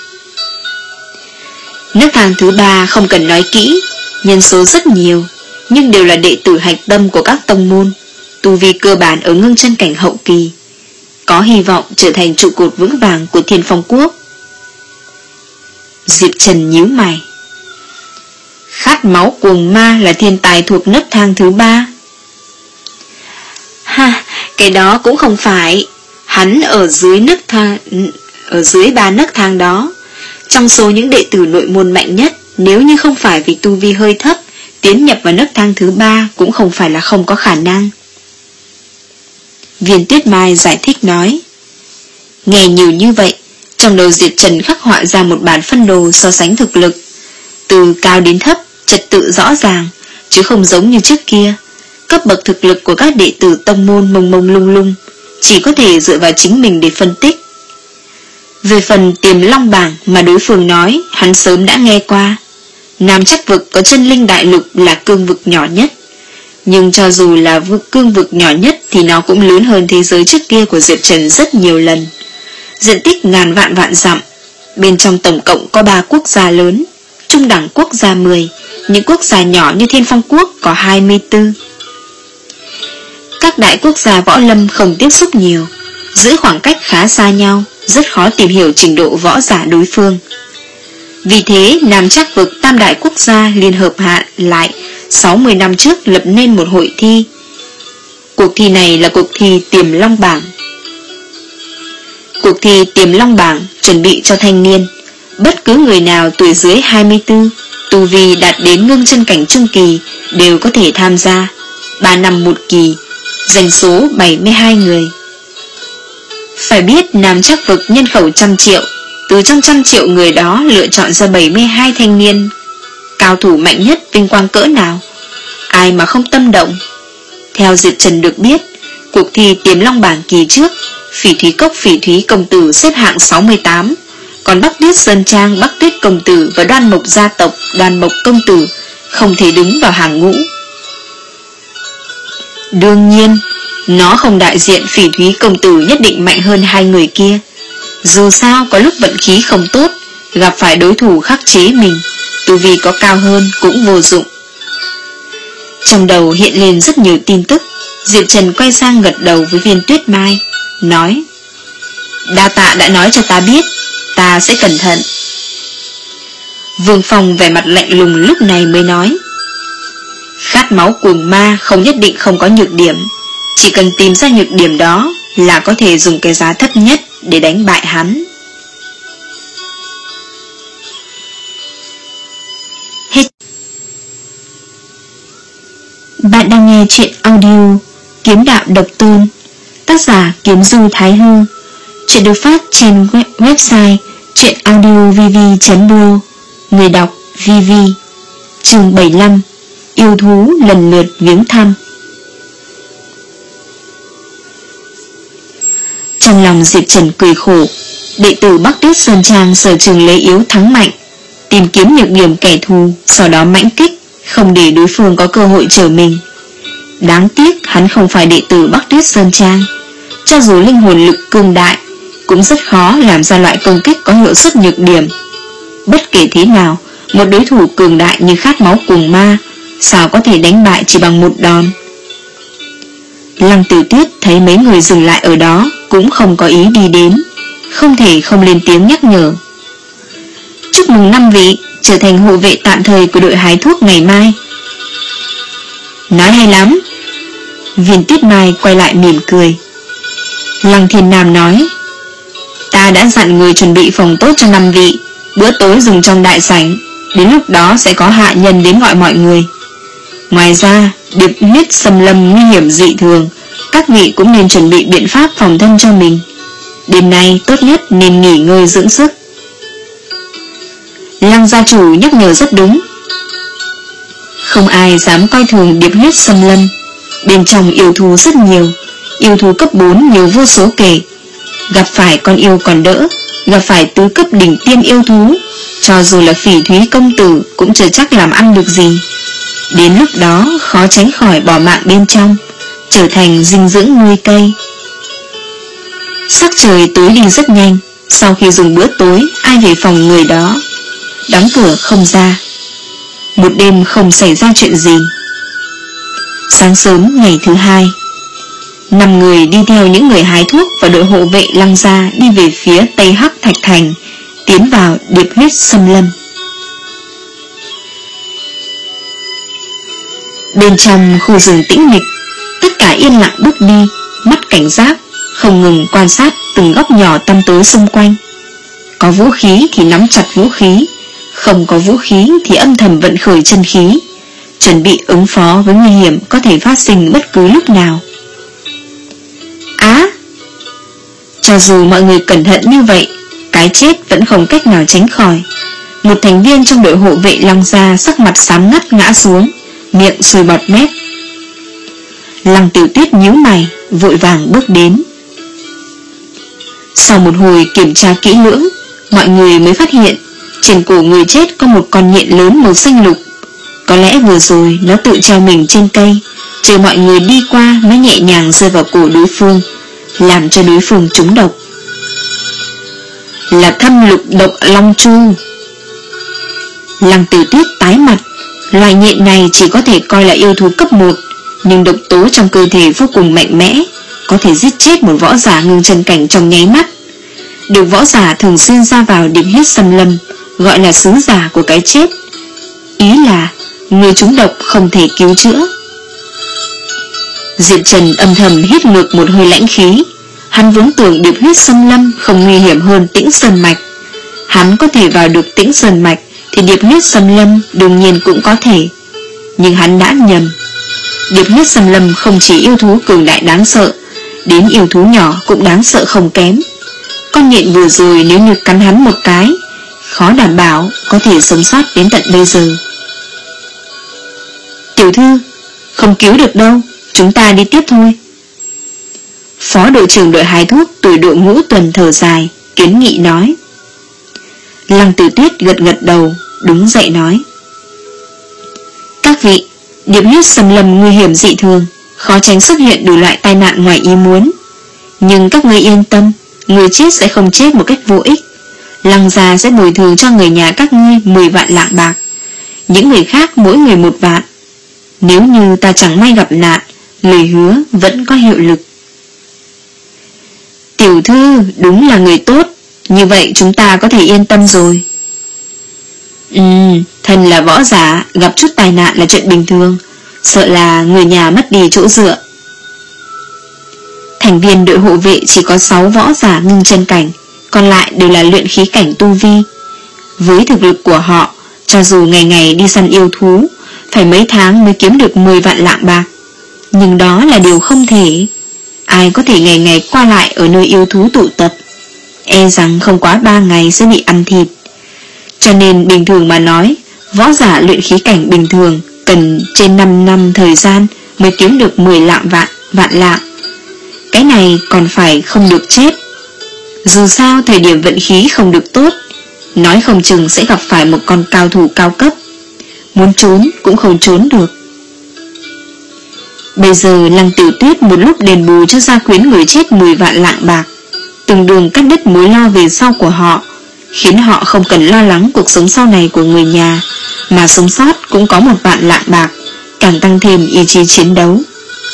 Speaker 1: Nấc thang thứ ba không cần nói kỹ, nhân số rất nhiều, nhưng đều là đệ tử hạch tâm của các tông môn, tu vi cơ bản ở ngưng chân cảnh hậu kỳ, có hy vọng trở thành trụ cột vững vàng của Thiên Phong Quốc. Diệp Trần nhíu mày. Khát máu cuồng ma là thiên tài thuộc nấc thang thứ ba. Ha, cái đó cũng không phải. Hắn ở dưới nấc thang, ở dưới ba nấc thang đó. Trong số những đệ tử nội môn mạnh nhất, nếu như không phải vì tu vi hơi thấp, tiến nhập vào nấc thang thứ ba cũng không phải là không có khả năng. Viên Tuyết Mai giải thích nói. Nghe nhiều như vậy, trong đầu Diệp Trần khắc họa ra một bản phân đồ so sánh thực lực, từ cao đến thấp, trật tự rõ ràng, chứ không giống như trước kia. Cấp bậc thực lực của các đệ tử tông môn mông mông lung lung, chỉ có thể dựa vào chính mình để phân tích. Về phần Tiềm Long bảng mà đối phương nói, hắn sớm đã nghe qua. Nam Chắc vực có chân linh đại lục là cương vực nhỏ nhất, nhưng cho dù là vực cương vực nhỏ nhất thì nó cũng lớn hơn thế giới trước kia của Diệp Trần rất nhiều lần. Diện tích ngàn vạn vạn dặm, bên trong tổng cộng có ba quốc gia lớn, trung đẳng quốc gia mười, những quốc gia nhỏ như Thiên Phong Quốc có hai mươi tư. Các đại quốc gia võ lâm không tiếp xúc nhiều, giữ khoảng cách khá xa nhau, rất khó tìm hiểu trình độ võ giả đối phương. Vì thế, Nam Trắc vực tam đại quốc gia liên hợp hạ lại sáu mươi năm trước lập nên một hội thi. Cuộc thi này là cuộc thi Tiềm Long bảng. Cuộc thi Tiềm Long bảng chuẩn bị cho thanh niên, bất cứ người nào tuổi dưới hai mươi tư, tu vi đạt đến ngưng chân cảnh trung kỳ đều có thể tham gia, ba năm một kỳ, danh số bảy mươi hai người. Phải biết Nam Trắc vực nhân khẩu trăm triệu, từ trong trăm triệu người đó lựa chọn ra bảy mươi hai thanh niên cao thủ mạnh nhất vinh quang cỡ nào, ai mà không tâm động. Theo Diệp Trần được biết, cuộc thi Tiềm Long bảng kỳ trước, Phỉ Thúy Cốc Phỉ Thúy công tử xếp hạng sáu mươi tám, còn Bắc Tuyết Sơn Trang Bắc Tuyết công tử và Đoan Mộc gia tộc Đoan Mộc công tử không thể đứng vào hàng ngũ. Đương nhiên, nó không đại diện Phỉ Thúy công tử nhất định mạnh hơn hai người kia. Dù sao có lúc vận khí không tốt, gặp phải đối thủ khắc chế mình, tu vi có cao hơn cũng vô dụng. Trong đầu hiện lên rất nhiều tin tức. Diệp Trần quay sang gật đầu với Viên Tuyết Mai, nói: đa tạ đã nói cho ta biết, ta sẽ cẩn thận. Vương Phong vẻ mặt lạnh lùng lúc này mới nói: khát máu cuồng ma không nhất định không có nhược điểm, chỉ cần tìm ra nhược điểm đó là có thể dùng cái giá thấp nhất để đánh bại hắn. Hết. Bạn đang nghe chuyện audio Kiếm Đạo Độc Tôn, tác giả Kiếm Du Thái Hư. Chuyện được phát trên website chuyenaudiovv chấm pro. Người đọc Vivi. Chương bảy mươi lăm. Yêu thú lần lượt viếng thăm. Trong lòng Diệp Trần cười khổ. Đệ tử Bắc Tuyết Sơn Trang sở trường lấy yếu thắng mạnh, tìm kiếm nhược điểm kẻ thù, sau đó mãnh kích, không để đối phương có cơ hội trở mình. Đáng tiếc hắn không phải đệ tử Bắc Tuyết Sơn Trang, cho dù linh hồn lực cường đại cũng rất khó làm ra loại công kích có hiệu suất nhược điểm. Bất kể thế nào, một đối thủ cường đại như khát máu cuồng ma sao có thể đánh bại chỉ bằng một đòn. Lăng Tử Tuyết thấy mấy người dừng lại ở đó cũng không có ý đi đến, không thể không lên tiếng nhắc nhở: chúc mừng năm vị trở thành hộ vệ tạm thời của đội hái thuốc ngày mai. Nói hay lắm. Viên Tuyết Mai quay lại mỉm cười. Lăng Thiên Nam nói: ta đã dặn người chuẩn bị phòng tốt cho năm vị, bữa tối dùng trong đại sảnh, đến lúc đó sẽ có hạ nhân đến gọi mọi người. Ngoài ra, điệp huyết xâm lâm nguy hiểm dị thường, các các vị cũng nên chuẩn bị biện pháp phòng thân cho mình. Đêm nay tốt nhất nên nghỉ ngơi dưỡng sức. Lăng gia chủ nhắc nhở rất đúng. Không ai dám coi thường Điệp Huyết Xâm Lâm. Bên trong yêu thú rất nhiều, yêu thú cấp bốn nhiều vô số kể. Gặp phải con yêu còn đỡ, gặp phải tứ cấp đỉnh tiên yêu thú, cho dù là Phỉ Thúy công tử cũng chưa chắc làm ăn được gì. Đến lúc đó khó tránh khỏi bỏ mạng bên trong, trở thành dinh dưỡng nuôi cây. Sắc trời tối đi rất nhanh. Sau khi dùng bữa tối, ai về phòng người đó, đóng cửa không ra. Một đêm không xảy ra chuyện gì. Sáng sớm ngày thứ hai, năm người đi theo những người hái thuốc và đội hộ vệ Lăng gia đi về phía Tây Hắc Thạch Thành, tiến vào Điệp Huyết Xâm Lâm. Bên trong khu rừng tĩnh mịch, tất cả yên lặng bước đi, mắt cảnh giác, không ngừng quan sát từng góc nhỏ tăm tối xung quanh. Có vũ khí thì nắm chặt vũ khí, không có vũ khí thì âm thầm vận khởi chân khí, chuẩn bị ứng phó với nguy hiểm có thể phát sinh bất cứ lúc nào. Á! À, cho dù mọi người cẩn thận như vậy, cái chết vẫn không cách nào tránh khỏi. Một thành viên trong đội hộ vệ Lăng gia sắc mặt xám ngắt ngã xuống, miệng sùi bọt mép. Lăng Tiểu Tuyết nhíu mày, vội vàng bước đến. Sau một hồi kiểm tra kỹ lưỡng, mọi người mới phát hiện trên cổ người chết có một con nhện lớn màu xanh lục. Có lẽ vừa rồi nó tự treo mình trên cây, chờ mọi người đi qua mới nhẹ nhàng rơi vào cổ đối phương, làm cho đối phương trúng độc. Là thâm lục độc long chu. Lăng Tiểu Tuyết tái mặt. Loài nhện này chỉ có thể coi là yêu thú cấp một, nhưng độc tố trong cơ thể vô cùng mạnh mẽ, có thể giết chết một võ giả ngưng chân cảnh trong nháy mắt. Được võ giả thường xuyên ra vào Điệp Huyết Xâm Lâm gọi là sứ giả của cái chết. Ý là người trúng độc không thể cứu chữa. Diệp Trần âm thầm hít ngược một hơi lãnh khí. Hắn vốn tưởng Điệp Huyết Xâm Lâm không nguy hiểm hơn Tĩnh Sơn Mạch. Hắn có thể vào được Tĩnh Sơn Mạch thì Điệp Huyết Xâm Lâm đương nhiên cũng có thể. Nhưng hắn đã nhầm. Điệp Huyết Xâm Lâm không chỉ yêu thú cường đại đáng sợ, đến yêu thú nhỏ cũng đáng sợ không kém. Con nhện vừa rồi nếu như cắn hắn một cái, khó đảm bảo có thể sống sót đến tận bây giờ. Tiểu thư, không cứu được đâu, chúng ta đi tiếp thôi. Phó đội trưởng đội hái thuốc tuổi đội Ngũ Tuần thở dài, kiến nghị nói. Lăng Tử Tuyết gật gật đầu, đứng dậy nói. Các vị, Điệp Huyết Xâm Lâm nguy hiểm dị thường, khó tránh xuất hiện đủ loại tai nạn ngoài ý muốn. Nhưng các ngươi yên tâm, người chết sẽ không chết một cách vô ích. Lăng gia sẽ bồi thường cho người nhà các ngươi mười vạn lạng bạc, những người khác mỗi người một vạn. Nếu như ta chẳng may gặp nạn, lời hứa vẫn có hiệu lực. Tiểu thư đúng là người tốt, như vậy chúng ta có thể yên tâm rồi. Ừ, thân là võ giả, gặp chút tai nạn là chuyện bình thường, sợ là người nhà mất đi chỗ dựa. Thành viên đội hộ vệ chỉ có sáu võ giả ngưng chân cảnh, còn lại đều là luyện khí cảnh tu vi. Với thực lực của họ, cho dù ngày ngày đi săn yêu thú, phải mấy tháng mới kiếm được mười vạn lạng bạc. Nhưng đó là điều không thể. Ai có thể ngày ngày qua lại ở nơi yêu thú tụ tập, e rằng không quá ba ngày sẽ bị ăn thịt. Cho nên bình thường mà nói, võ giả luyện khí cảnh bình thường cần trên năm năm thời gian mới kiếm được mười lạng vạn, vạn lạng. Cái này còn phải không được chết. Dù sao thời điểm vận khí không được tốt, nói không chừng sẽ gặp phải một con cao thủ cao cấp, muốn trốn cũng không trốn được. Bây giờ Lăng Tiểu Tuyết một lúc đền bù cho gia quyến người chết mười vạn lạng bạc, từng đường cắt đứt mối lo về sau của họ, khiến họ không cần lo lắng cuộc sống sau này của người nhà, mà sống sót cũng có một vạn lạng bạc, càng tăng thêm ý chí chiến đấu.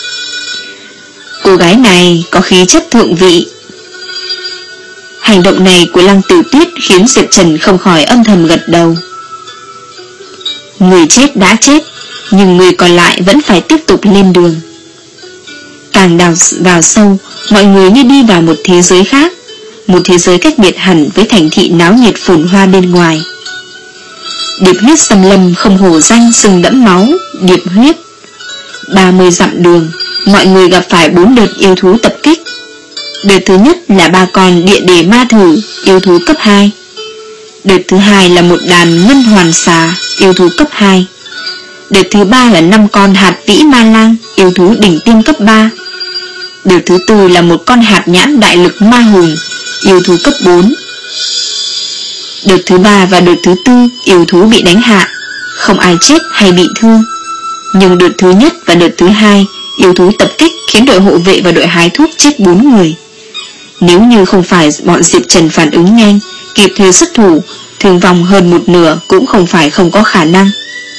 Speaker 1: Cô gái này có khí chất thượng vị. Hành động này của Lăng Tiểu Tuyết khiến Diệp Trần không khỏi âm thầm gật đầu. Người chết đã chết, nhưng người còn lại vẫn phải tiếp tục lên đường. Càng đào vào sâu, mọi người như đi vào một thế giới khác, một thế giới cách biệt hẳn với thành thị náo nhiệt phồn hoa bên ngoài. Điệp Huyết Xâm Lâm không hổ danh sừng đẫm máu, Điệp Huyết. Ba mươi dặm đường, mọi người gặp phải bốn đợt yêu thú tập kích. Đợt thứ nhất là ba con địa đề ma thử, yêu thú cấp hai. Đợt thứ hai là một đàn ngân hoàn xà, yêu thú cấp hai. Đợt thứ ba là năm con hạt vĩ ma lang, yêu thú đỉnh tiêm cấp ba. Đợt thứ tư là một con hạt nhãn đại lực ma hùng, yêu thú cấp bốn. Đợt thứ ba và đợt thứ tư yêu thú bị đánh hạ, không ai chết hay bị thương. Nhưng đợt thứ nhất và đợt thứ hai yêu thú tập kích khiến đội hộ vệ và đội hái thuốc chết bốn người. Nếu như không phải bọn Diệp Trần phản ứng nhanh, kịp thời xuất thủ, thương vong hơn một nửa cũng không phải không có khả năng.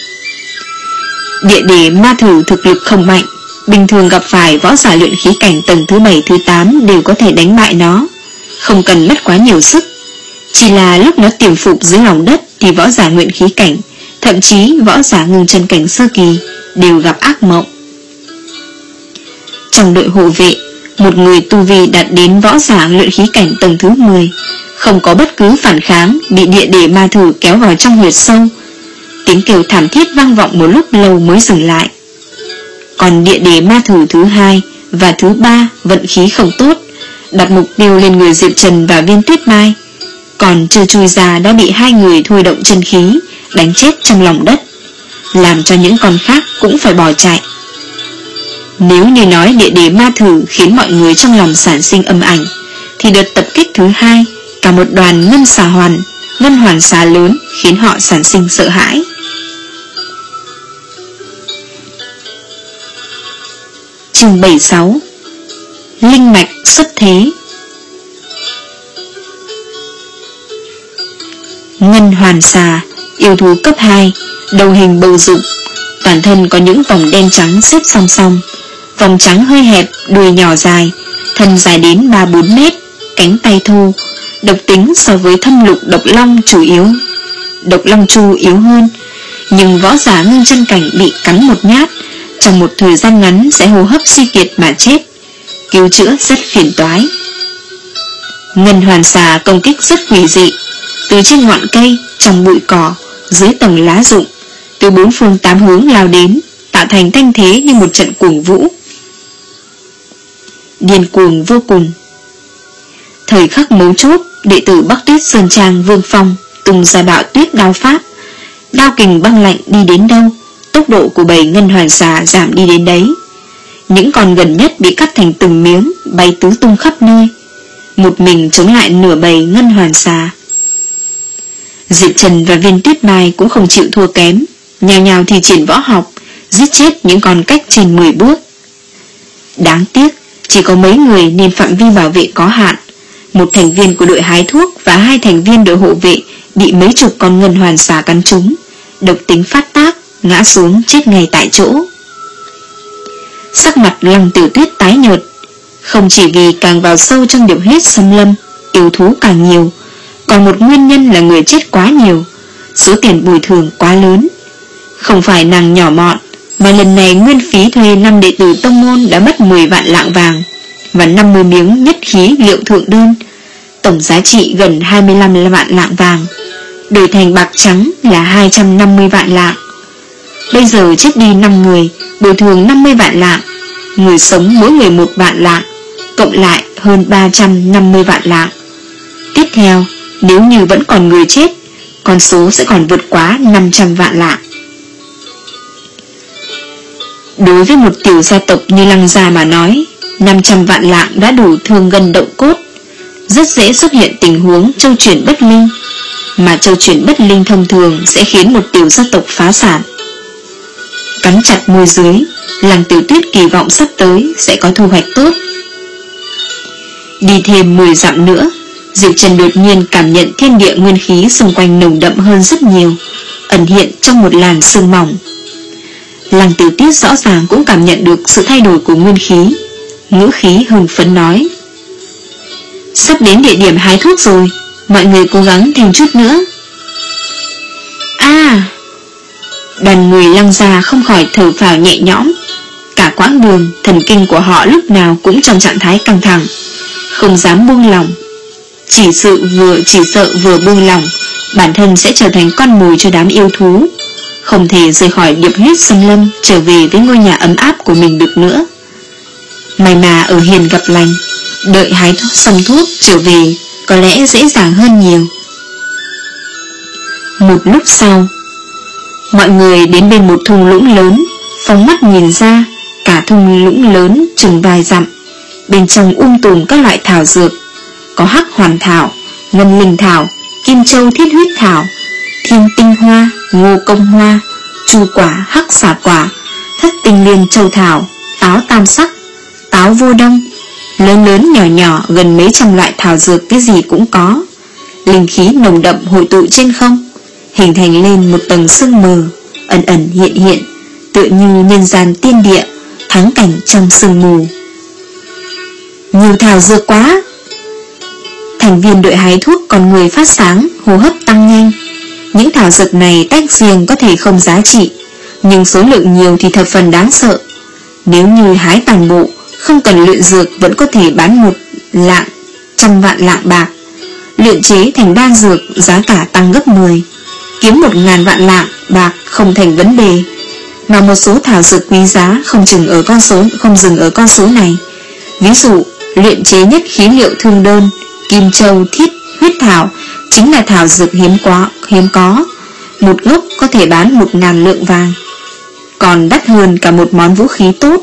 Speaker 1: Địa đề ma thử thực lực không mạnh, bình thường gặp phải võ giả luyện khí cảnh tầng thứ bảy thứ tám đều có thể đánh bại nó, không cần mất quá nhiều sức. Chỉ là lúc nó tiềm phục dưới lòng đất thì võ giả luyện khí cảnh, thậm chí võ giả ngưng chân cảnh sơ kỳ đều gặp ác mộng. Trong đội hộ vệ, một người tu vi đạt đến võ giả luyện khí cảnh tầng thứ mười, không có bất cứ phản kháng, bị địa đề ma thử kéo vào trong huyệt sâu. Tiếng kêu thảm thiết vang vọng một lúc lâu mới dừng lại. Còn địa đề ma thử thứ hai và thứ ba vận khí không tốt, đặt mục tiêu lên người Diệp Trần và Viên Tuyết Mai, còn chưa chui ra đã bị hai người thôi động chân khí đánh chết trong lòng đất, làm cho những con khác cũng phải bỏ chạy. Nếu như nói địa đề ma thử khiến mọi người trong lòng sản sinh âm ảnh, thì đợt tập kích thứ hai, cả một đoàn ngân xà hoàn, ngân hoàn xà lớn khiến họ sản sinh sợ hãi. Chương bảy mươi sáu. Linh mạch xuất thế. Ngân hoàn xà, yêu thú cấp hai, đầu hình bầu dục, toàn thân có những vòng đen trắng xếp song song, vòng trắng hơi hẹp, đuôi nhỏ dài, thân dài đến ba bốn mét, cánh tay thô. Độc tính so với thâm lục độc long chủ yếu, độc long chu yếu hơn, nhưng võ giả ngưng chân cảnh bị cắn một nhát, trong một thời gian ngắn sẽ hô hấp suy kiệt mà chết, cứu chữa rất phiền toái. Ngân hoàn xà công kích rất quỷ dị, từ trên ngọn cây, trong bụi cỏ, dưới tầng lá rụng, từ bốn phương tám hướng lao đến, tạo thành thanh thế như một trận cuồng vũ, điên cuồng vô cùng. Thời khắc mấu chốt, đệ tử Bắc Tuyết Sơn Trang Vương Phong tung ra bạo tuyết đao pháp, đao kình băng lạnh đi đến đâu, tốc độ của bầy ngân hoàn xà giảm đi đến đấy. Những con gần nhất bị cắt thành từng miếng, bay tứ tung khắp nơi, một mình chống lại nửa bầy ngân hoàn xà. Diệp Trần và Viên Tuyết Mai cũng không chịu thua kém, nhào nhào thi triển võ học, giết chết những con cách trên mười bước. Đáng tiếc, chỉ có mấy người nên phạm vi bảo vệ có hạn. Một thành viên của đội hái thuốc và hai thành viên đội hộ vệ bị mấy chục con ngân hoàn xà cắn trúng, độc tính phát tác, ngã xuống chết ngay tại chỗ. Sắc mặt Lăng Tiểu Tuyết tái nhợt, không chỉ vì càng vào sâu trong điệp huyết xâm lâm, yêu thú càng nhiều, còn một nguyên nhân là người chết quá nhiều, số tiền bồi thường quá lớn. Không phải nàng nhỏ mọn, mà lần này nguyên phí thuê năm đệ tử tông môn đã mất mười vạn lạng vàng và năm mươi miếng nhất khí liệu thượng đơn, tổng giá trị gần hai mươi lăm vạn lạng vàng, đổi thành bạc trắng là hai trăm năm mươi vạn lạng. Bây giờ chết đi năm người, bồi thường năm mươi vạn lạng, người sống mỗi người một vạn lạng, cộng lại hơn ba trăm năm mươi vạn lạng. Tiếp theo, nếu như vẫn còn người chết, con số sẽ còn vượt quá năm trăm vạn lạng. Đối với một tiểu gia tộc như Lăng gia mà nói, năm trăm vạn lạng đã đủ thương gân động cốt, rất dễ xuất hiện tình huống châu chuyển bất linh, mà châu chuyển bất linh thông thường sẽ khiến một tiểu gia tộc phá sản. Cắn chặt môi dưới, Lăng Tiểu Tuyết kỳ vọng sắp tới sẽ có thu hoạch tốt. Đi thêm mười dặm nữa, Diệp Trần đột nhiên cảm nhận thiên địa nguyên khí xung quanh nồng đậm hơn rất nhiều, ẩn hiện trong một làn sương mỏng. Lăng Tiểu Tuyết rõ ràng cũng cảm nhận được sự thay đổi của nguyên khí, ngữ khí hưng phấn nói: sắp đến địa điểm hái thuốc rồi, mọi người cố gắng thêm chút nữa. À, đoàn người Lăng gia không khỏi thở phào nhẹ nhõm. Cả quãng đường, thần kinh của họ lúc nào cũng trong trạng thái căng thẳng, không dám buông lỏng. Chỉ sự vừa chỉ sợ vừa buông lỏng, bản thân sẽ trở thành con mồi cho đám yêu thú, không thể rời khỏi điệp huyết xâm lâm, trở về với ngôi nhà ấm áp của mình được nữa. May mà ở hiền gặp lành, đợi hái thuốc xong thuốc trở về có lẽ dễ dàng hơn nhiều. Một lúc sau, mọi người đến bên một thung lũng lớn. Phóng mắt nhìn ra, cả thung lũng lớn chừng vài dặm. Bên trong um tùm các loại thảo dược, có hắc hoàn thảo, ngân linh thảo, kim châu thiết huyết thảo, thiên tinh hoa, ngô công hoa, chu quả, hắc xà quả, thất tinh liên châu thảo, táo tam sắc, táo vô đông. Lớn lớn nhỏ nhỏ gần mấy trăm loại thảo dược cái gì cũng có. Linh khí nồng đậm hội tụ trên không, hình thành lên một tầng sương mờ, ẩn ẩn hiện hiện, tựa như nhân gian tiên địa, thắng cảnh trong sương mù. Nhiều thảo dược quá! Thành viên đội hái thuốc còn người phát sáng, hô hấp tăng nhanh. Những thảo dược này tách riêng có thể không giá trị, nhưng số lượng nhiều thì thập phần đáng sợ. Nếu như hái toàn bộ, không cần luyện dược vẫn có thể bán một lạng, trăm vạn lạng bạc. Luyện chế thành đan dược giá cả tăng gấp mười, kiếm một ngàn vạn lạng bạc không thành vấn đề. Mà một số thảo dược quý giá không chừng ở con số không dừng ở con số này. Ví dụ, luyện chế nhất khí liệu thương đơn, kim châu thiết huyết thảo chính là thảo dược hiếm quá hiếm có, một gốc có thể bán một ngàn lượng vàng, còn đắt hơn cả một món vũ khí tốt.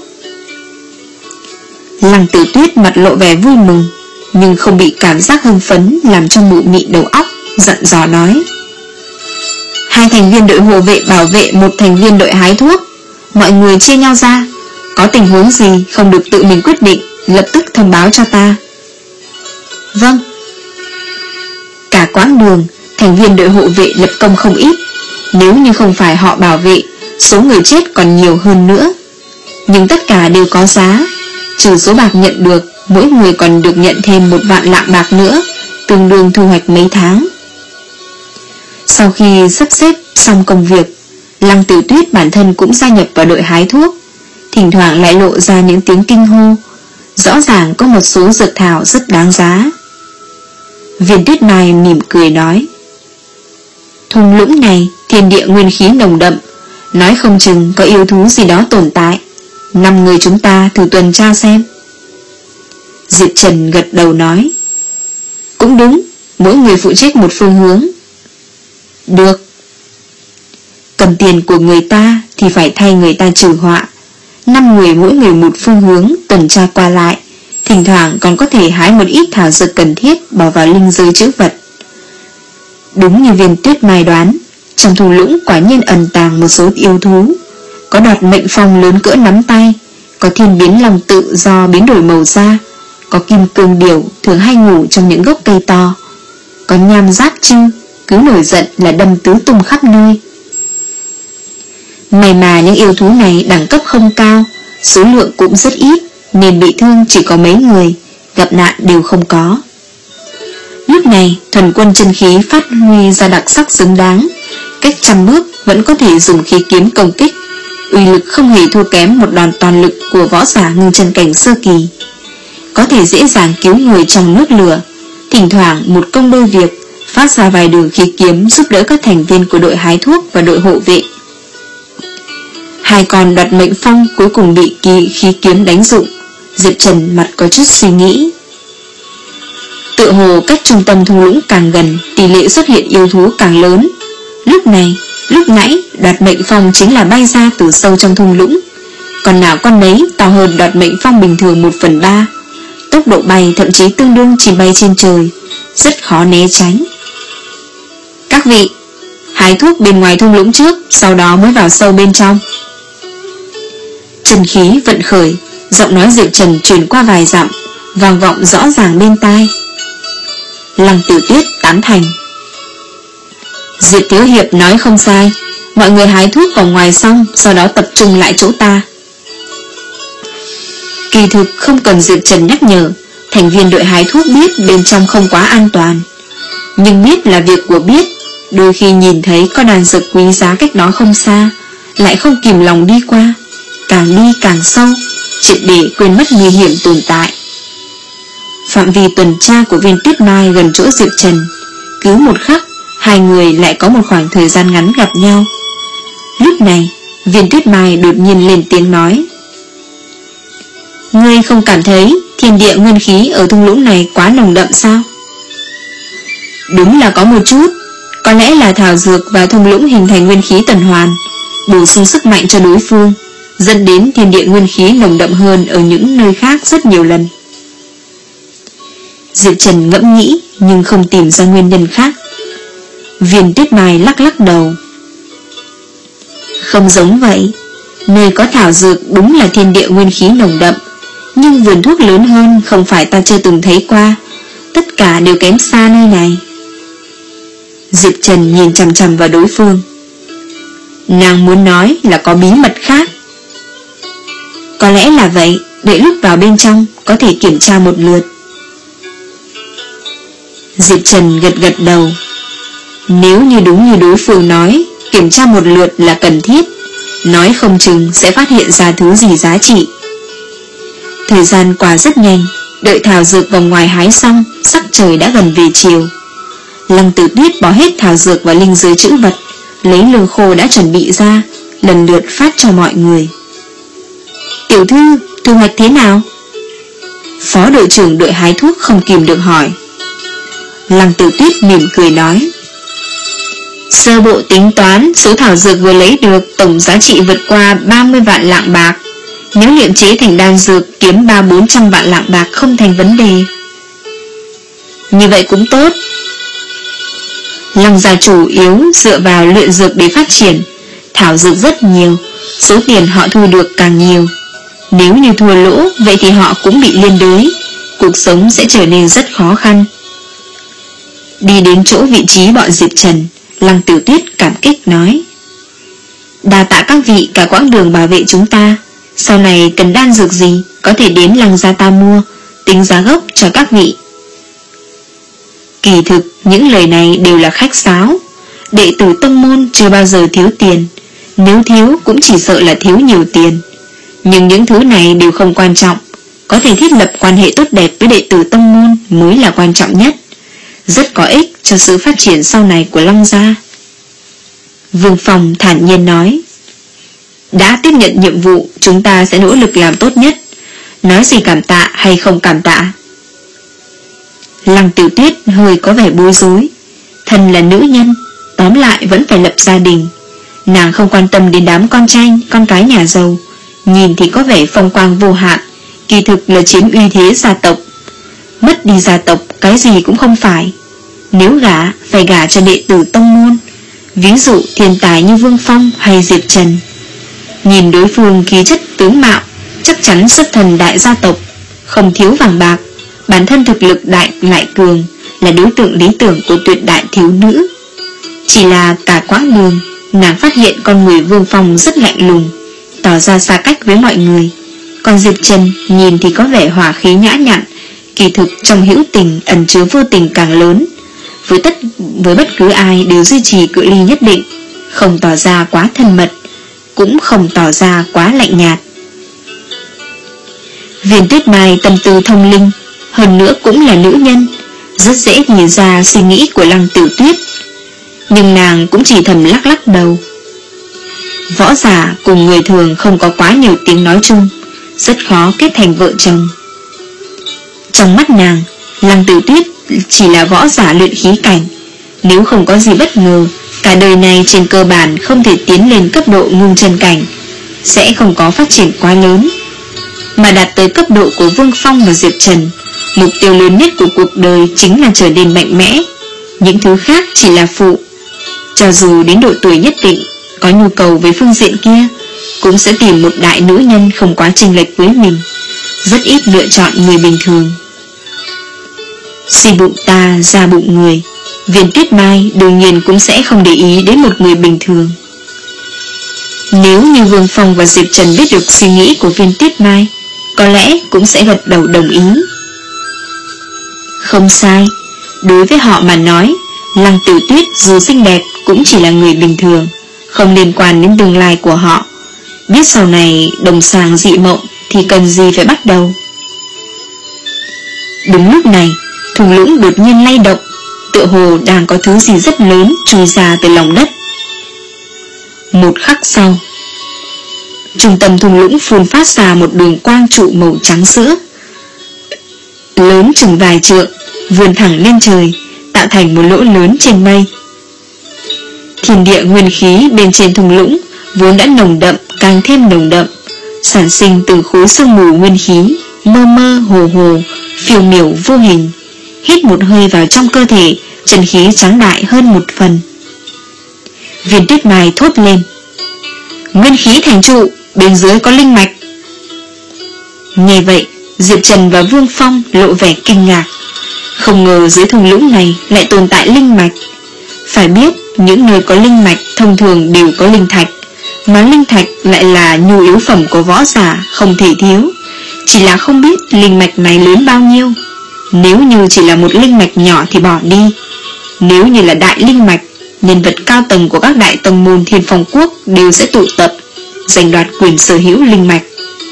Speaker 1: Lăng Tử Tuyết mặt lộ vẻ vui mừng, nhưng không bị cảm giác hưng phấn làm cho mụ mị đầu óc, giận dò nói: hai thành viên đội hộ vệ bảo vệ một thành viên đội hái thuốc, mọi người chia nhau ra, có tình huống gì không được tự mình quyết định, lập tức thông báo cho ta. Vâng. Cả quãng đường, thành viên đội hộ vệ lập công không ít. Nếu như không phải họ bảo vệ, số người chết còn nhiều hơn nữa. Nhưng tất cả đều có giá. Trừ số bạc nhận được, mỗi người còn được nhận thêm một vạn lạng bạc nữa, tương đương thu hoạch mấy tháng. Sau khi sắp xếp xong công việc, Lăng Tử Tuyết bản thân cũng gia nhập vào đội hái thuốc. Thỉnh thoảng lại lộ ra những tiếng kinh hô. Rõ ràng có một số dược thảo rất đáng giá. Viên Tuyết Mai mỉm cười nói: thung lũng này thiên địa nguyên khí nồng đậm, nói không chừng có yêu thú gì đó tồn tại. Năm người chúng ta thử tuần tra xem. Diệp Trần gật đầu nói: cũng đúng, mỗi người phụ trách một phương hướng. Được. Cầm tiền của người ta thì phải thay người ta trừ họa. Năm người mỗi người một phương hướng tuần tra qua lại, thỉnh thoảng còn có thể hái một ít thảo dược cần thiết bỏ vào linh giới trữ vật. Đúng như Viên Tuyết Mai đoán, trong thung lũng quả nhiên ẩn tàng một số yêu thú. Có đoạt mệnh phong lớn cỡ nắm tay, có thiên biến long tự do biến đổi màu da, có kim cương điểu thường hay ngủ trong những gốc cây to, có nham giác chư cứ nổi giận là đâm tứ tung khắp nơi. May mà những yêu thú này đẳng cấp không cao, số lượng cũng rất ít, nên bị thương chỉ có mấy người, gặp nạn đều không có. Lúc này thuần quân chân khí phát huy ra đặc sắc xứng đáng, cách trăm bước vẫn có thể dùng khí kiếm công kích, uy lực không hề thua kém một đòn toàn lực của võ giả ngưng chân cảnh sơ kỳ. Có thể dễ dàng cứu người trong nước lửa, thỉnh thoảng một công đôi việc, phát ra vài đường khí kiếm giúp đỡ các thành viên của đội hái thuốc và đội hộ vệ. Hai con đoạt mệnh phong cuối cùng bị kỳ khí kiếm đánh dụng. Diệp Trần mặt có chút suy nghĩ. Tựa hồ cách trung tâm thung lũng càng gần, tỷ lệ xuất hiện yêu thú càng lớn. Lúc này, lúc nãy đoạt mệnh phong chính là bay ra từ sâu trong thung lũng, còn nào con nấy to hơn đoạt mệnh phong bình thường một phần ba. Tốc độ bay thậm chí tương đương chỉ bay trên trời, rất khó né tránh. Các vị, hái thuốc bên ngoài thung lũng trước, sau đó mới vào sâu bên trong. Chân khí vận khởi, giọng nói Diệp Trần truyền qua vài dặm, vang vọng rõ ràng bên tai. Lăng Tử Tuyết tán thành. Diệp Thiếu Hiệp nói không sai, mọi người hái thuốc vào ngoài xong, sau đó tập trung lại chỗ ta. Kỳ thực không cần Diệp Trần nhắc nhở, thành viên đội hái thuốc biết bên trong không quá an toàn. Nhưng biết là việc của biết, đôi khi nhìn thấy có đàn dược quý giá cách đó không xa, lại không kìm lòng đi qua, càng đi càng sâu, triệt để quên mất nguy hiểm tồn tại. Phạm vi tuần tra của Viên Tuyết Mai gần chỗ Diệp Trần, cứ một khắc hai người lại có một khoảng thời gian ngắn gặp nhau. Lúc này Viên Tuyết Mai đột nhiên lên tiếng nói: Ngươi không cảm thấy thiên địa nguyên khí ở thung lũng này quá nồng đậm sao? Đúng là có một chút. Có lẽ là thảo dược và thung lũng hình thành nguyên khí tuần hoàn, bổ sung sức mạnh cho đối phương, dẫn đến thiên địa nguyên khí nồng đậm hơn ở những nơi khác rất nhiều lần. Diệp Trần ngẫm nghĩ nhưng không tìm ra nguyên nhân khác. Viên Tuyết Mai lắc lắc đầu. Không giống vậy. Nơi có thảo dược đúng là thiên địa nguyên khí nồng đậm, nhưng vườn thuốc lớn hơn không phải ta chưa từng thấy qua. Tất cả đều kém xa nơi này. Diệp Trần nhìn chằm chằm vào đối phương. Nàng muốn nói là có bí mật khác. Có lẽ là vậy. Đợi lúc vào bên trong có thể kiểm tra một lượt. Diệp Trần gật gật đầu. Nếu như đúng như đối phương nói, kiểm tra một lượt là cần thiết, nói không chừng sẽ phát hiện ra thứ gì giá trị. Thời gian qua rất nhanh. Đợi thảo dược vòng ngoài hái xong, sắc trời đã gần về chiều. Lăng Tử Tuyết bỏ hết thảo dược và linh giới trữ vật, lấy lương khô đã chuẩn bị ra, lần lượt phát cho mọi người. Tiểu thư, thu hoạch thế nào? Phó đội trưởng đội hái thuốc không kìm được hỏi. Lăng Tử Tuyết mỉm cười nói. Sơ bộ tính toán, số thảo dược vừa lấy được tổng giá trị vượt qua ba mươi vạn lạng bạc. Nếu luyện chế thành đan dược kiếm ba bốn trăm vạn lạng bạc không thành vấn đề. Như vậy cũng tốt. Lăng gia chủ yếu dựa vào luyện dược để phát triển, thảo dược rất nhiều, số tiền họ thu được càng nhiều. Nếu như thua lỗ, vậy thì họ cũng bị liên đới, cuộc sống sẽ trở nên rất khó khăn. Đi đến chỗ vị trí bọn Diệp Trần, Lăng Tiểu Tuyết cảm kích nói. Đa tạ các vị cả quãng đường bảo vệ chúng ta. Sau này cần đan dược gì có thể đến Lăng gia ta mua, tính giá gốc cho các vị. Kỳ thực những lời này đều là khách sáo. Đệ tử tông môn chưa bao giờ thiếu tiền, nếu thiếu cũng chỉ sợ là thiếu nhiều tiền. Nhưng những thứ này đều không quan trọng, có thể thiết lập quan hệ tốt đẹp với đệ tử tông môn mới là quan trọng nhất, rất có ích cho sự phát triển sau này của Lăng gia. Vương Phong thản nhiên nói. Đã tiếp nhận nhiệm vụ, chúng ta sẽ nỗ lực làm tốt nhất. Nói gì cảm tạ hay không cảm tạ? Lăng Tiểu Tuyết hơi có vẻ bối rối. Thân là nữ nhân, tóm lại vẫn phải lập gia đình. Nàng không quan tâm đến đám con trai, con cái nhà giàu. Nhìn thì có vẻ phong quang vô hạn, kỳ thực là chiếm uy thế gia tộc. Mất đi gia tộc, cái gì cũng không phải. Nếu gả, phải gả cho đệ tử tông môn, ví dụ thiên tài như Vương Phong hay Diệp Trần. Nhìn đối phương khí chất tướng mạo, chắc chắn xuất thân đại gia tộc, không thiếu vàng bạc, bản thân thực lực đại lại cường, là đối tượng lý tưởng của tuyệt đại thiếu nữ. Chỉ là cả quãng đường, nàng phát hiện con người Vương Phong rất lạnh lùng, tỏ ra xa cách với mọi người. Còn Diệp Trần nhìn thì có vẻ hòa khí nhã nhặn, kỳ thực trong hữu tình ẩn chứa vô tình càng lớn. Với tất với bất cứ ai đều duy trì cự ly nhất định, không tỏ ra quá thân mật, cũng không tỏ ra quá lạnh nhạt. Viên Tuyết Mai tâm tư thông linh, hơn nữa cũng là nữ nhân, rất dễ nhìn ra suy nghĩ của Lăng Tiểu Tuyết. Nhưng nàng cũng chỉ thầm lắc lắc đầu. Võ giả cùng người thường không có quá nhiều tiếng nói chung, rất khó kết thành vợ chồng. Trong mắt nàng, Lăng Tiểu Tuyết chỉ là võ giả luyện khí cảnh. Nếu không có gì bất ngờ, cả đời này trên cơ bản không thể tiến lên cấp độ ngưng chân cảnh, sẽ không có phát triển quá lớn. Mà đạt tới cấp độ của Vương Phong và Diệp Trần, mục tiêu lớn nhất của cuộc đời chính là trở nên mạnh mẽ. Những thứ khác chỉ là phụ. Cho dù đến độ tuổi nhất định có nhu cầu với phương diện kia, cũng sẽ tìm một đại nữ nhân không quá chênh lệch với mình, rất ít lựa chọn người bình thường. Suy bụng ta ra bụng người, Viên Tuyết Mai đương nhiên cũng sẽ không để ý đến một người bình thường. Nếu như Vương Phong và Diệp Trần biết được suy nghĩ của Viên Tuyết Mai, có lẽ cũng sẽ gật đầu đồng ý. Không sai, đối với họ mà nói, Lăng Tiểu Tuyết dù xinh đẹp cũng chỉ là người bình thường, không liên quan đến tương lai của họ. Biết sau này đồng sàng dị mộng thì cần gì phải bắt đầu. Đúng lúc này, thung lũng đột nhiên lay động, tựa hồ đang có thứ gì rất lớn chui ra từ lòng đất. Một khắc sau, Trung tâm thung lũng phun phát ra một đường quang trụ màu trắng sữa, lớn chừng vài trượng, vươn thẳng lên trời, tạo thành một lỗ lớn trên mây. Thiên địa nguyên khí bên trên thung lũng vốn đã nồng đậm càng thêm nồng đậm, sản sinh từ khối sương mù nguyên khí, mơ mơ hồ hồ, phiêu miểu vô hình. Hít một hơi vào trong cơ thể, chân khí tráng đại hơn một phần. Viên Tuyết Mai thốt lên: nguyên khí thành trụ, bên dưới có linh mạch. Nghe vậy, Diệp Trần và Vương Phong lộ vẻ kinh ngạc. Không ngờ dưới thung lũng này lại tồn tại linh mạch. Phải biết, những nơi có linh mạch thông thường đều có linh thạch, mà linh thạch lại là nhu yếu phẩm của võ giả, không thể thiếu. Chỉ là không biết linh mạch này lớn bao nhiêu. Nếu như chỉ là một linh mạch nhỏ thì bỏ đi. Nếu như là đại linh mạch, nhân vật cao tầng của các đại tông môn Thiên Phong Quốc đều sẽ tụ tập, giành đoạt quyền sở hữu linh mạch.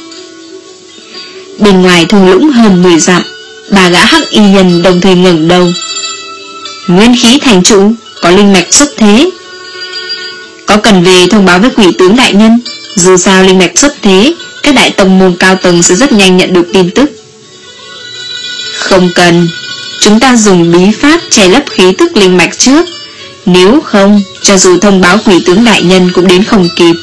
Speaker 1: Bên ngoài thung lũng hơn mười dặm, bà gã hắc y nhân đồng thời ngẩng đầu. Nguyên khí thành trụ, có linh mạch xuất thế. Có cần về thông báo với quỷ tướng đại nhân. Dù sao linh mạch xuất thế, các đại tông môn cao tầng sẽ rất nhanh nhận được tin tức. Không cần, chúng ta dùng bí pháp che lấp khí tức linh mạch trước. Nếu không, cho dù thông báo quỷ tướng đại nhân cũng đến không kịp.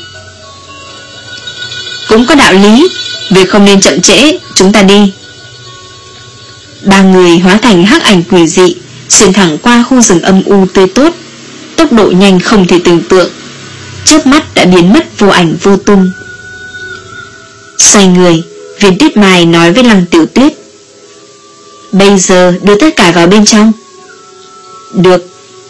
Speaker 1: Cũng có đạo lý, việc không nên chậm trễ, chúng ta đi. Ba người hóa thành hắc ảnh quỷ dị, xuyên thẳng qua khu rừng âm u tươi tốt, tốc độ nhanh không thể tưởng tượng, chớp mắt đã biến mất vô ảnh vô tung. Xoay người, Viên Tuyết Mai nói với Lăng Tiểu Tuyết: bây giờ đưa tất cả vào bên trong. Được.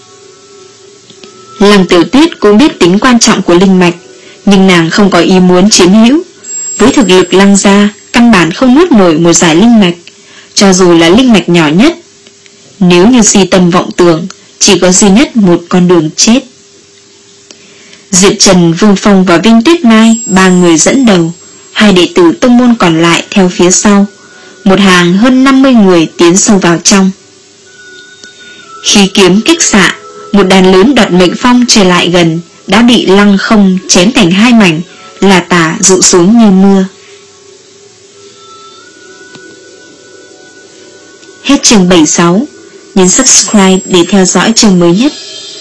Speaker 1: Lăng Tiểu Tuyết cũng biết tính quan trọng của linh mạch, nhưng nàng không có ý muốn chiếm hữu. Với thực lực Lăng gia, căn bản không nuốt nổi một giải linh mạch, cho dù là linh mạch nhỏ nhất. Nếu như si tâm vọng tưởng, chỉ có duy nhất một con đường chết. Diệp Trần, Vương Phong và Viên Tuyết Mai ba người dẫn đầu, hai đệ tử tông môn còn lại theo phía sau. Một hàng hơn năm mươi người tiến sâu vào trong. Khi kiếm kích xạ, một đàn lớn đoạt mệnh phong trở lại gần, đã bị Lăng Không chém thành hai mảnh, là tả rụ xuống như mưa. Hết chương bảy mươi sáu. Nhấn subscribe để theo dõi chương mới nhất.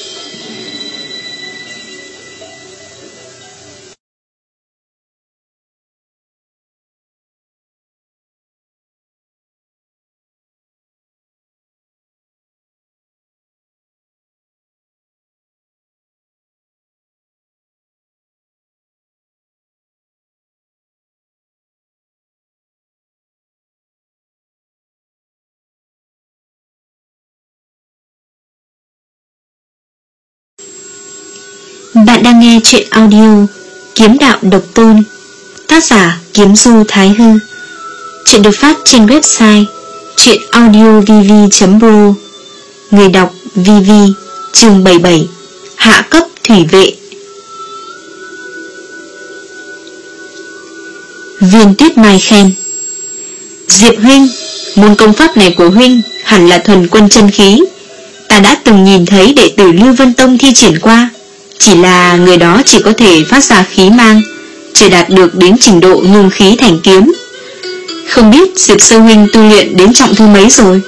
Speaker 1: Bạn đang nghe chuyện audio Kiếm Đạo Độc Tôn, tác giả Kiếm Du Thái Hư. Chuyện được phát trên website chuyenaudiovv chấm pro. Người đọc vê vê. Chương bảy mươi bảy. Hạ cấp thủy vệ. Viên Tuyết Mai khen: Diệp huynh, môn công pháp này của huynh hẳn là thuần quân chân khí. Ta đã từng nhìn thấy đệ tử Lưu Vân Tông thi triển qua, chỉ là người đó chỉ có thể phát ra khí mang, chưa đạt được đến trình độ ngưng khí thành kiếm. Không biết Diệp sư huynh tu luyện đến trọng thứ mấy rồi?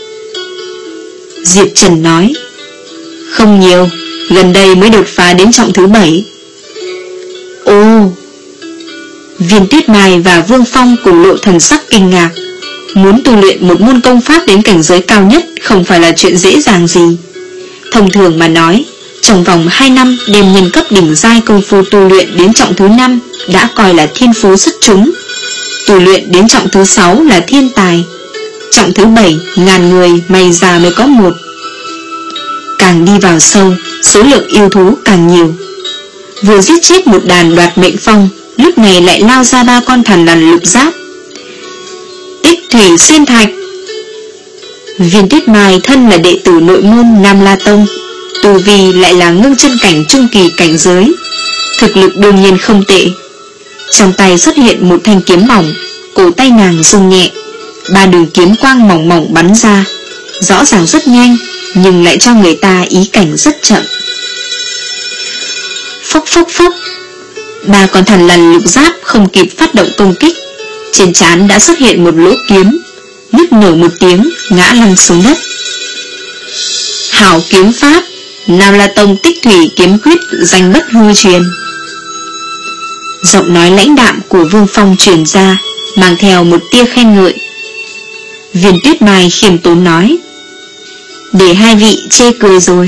Speaker 1: Diệp Trần nói: Không nhiều, gần đây mới đột phá đến trọng thứ bảy. Ồ! Viên Tuyết Mai và Vương Phong cùng lộ thần sắc kinh ngạc. Muốn tu luyện một môn công pháp đến cảnh giới cao nhất không phải là chuyện dễ dàng gì. Thông thường mà nói, trong vòng hai năm đem nhân cấp đỉnh giai công phu tu luyện đến trọng thứ năm đã coi là thiên phú xuất chúng. Tu luyện đến trọng thứ sáu là thiên tài. Trọng thứ bảy, ngàn người may ra mới có một. Càng đi vào sâu, số lượng yêu thú càng nhiều. Vừa giết chết một đàn đoạt mệnh phong, lúc này lại lao ra ba con thằn lằn lục giáp. Tích thủy xuyên thạch. Viên Tuyết Mai thân là đệ tử nội môn Nam La Tông, tu vi lại là ngưng chân cảnh trung kỳ cảnh giới, thực lực đương nhiên không tệ. Trong tay xuất hiện một thanh kiếm mỏng, cổ tay nàng rung nhẹ, ba đường kiếm quang mỏng mỏng bắn ra, rõ ràng rất nhanh, nhưng lại cho người ta ý cảnh rất chậm. Phốc phốc phốc, Ba con thằn lằn lục giáp không kịp phát động công kích, trên trán đã xuất hiện một lỗ kiếm, nức nở một tiếng ngã lăn xuống đất. Hảo kiếm pháp, Nam La Tông Tích Thủy kiếm quyết danh bất hư truyền. Giọng nói lãnh đạm của Vương Phong truyền ra, mang theo một tia khen ngợi. Viên Tuyết Mai khiêm tốn nói: để hai vị chê cười rồi.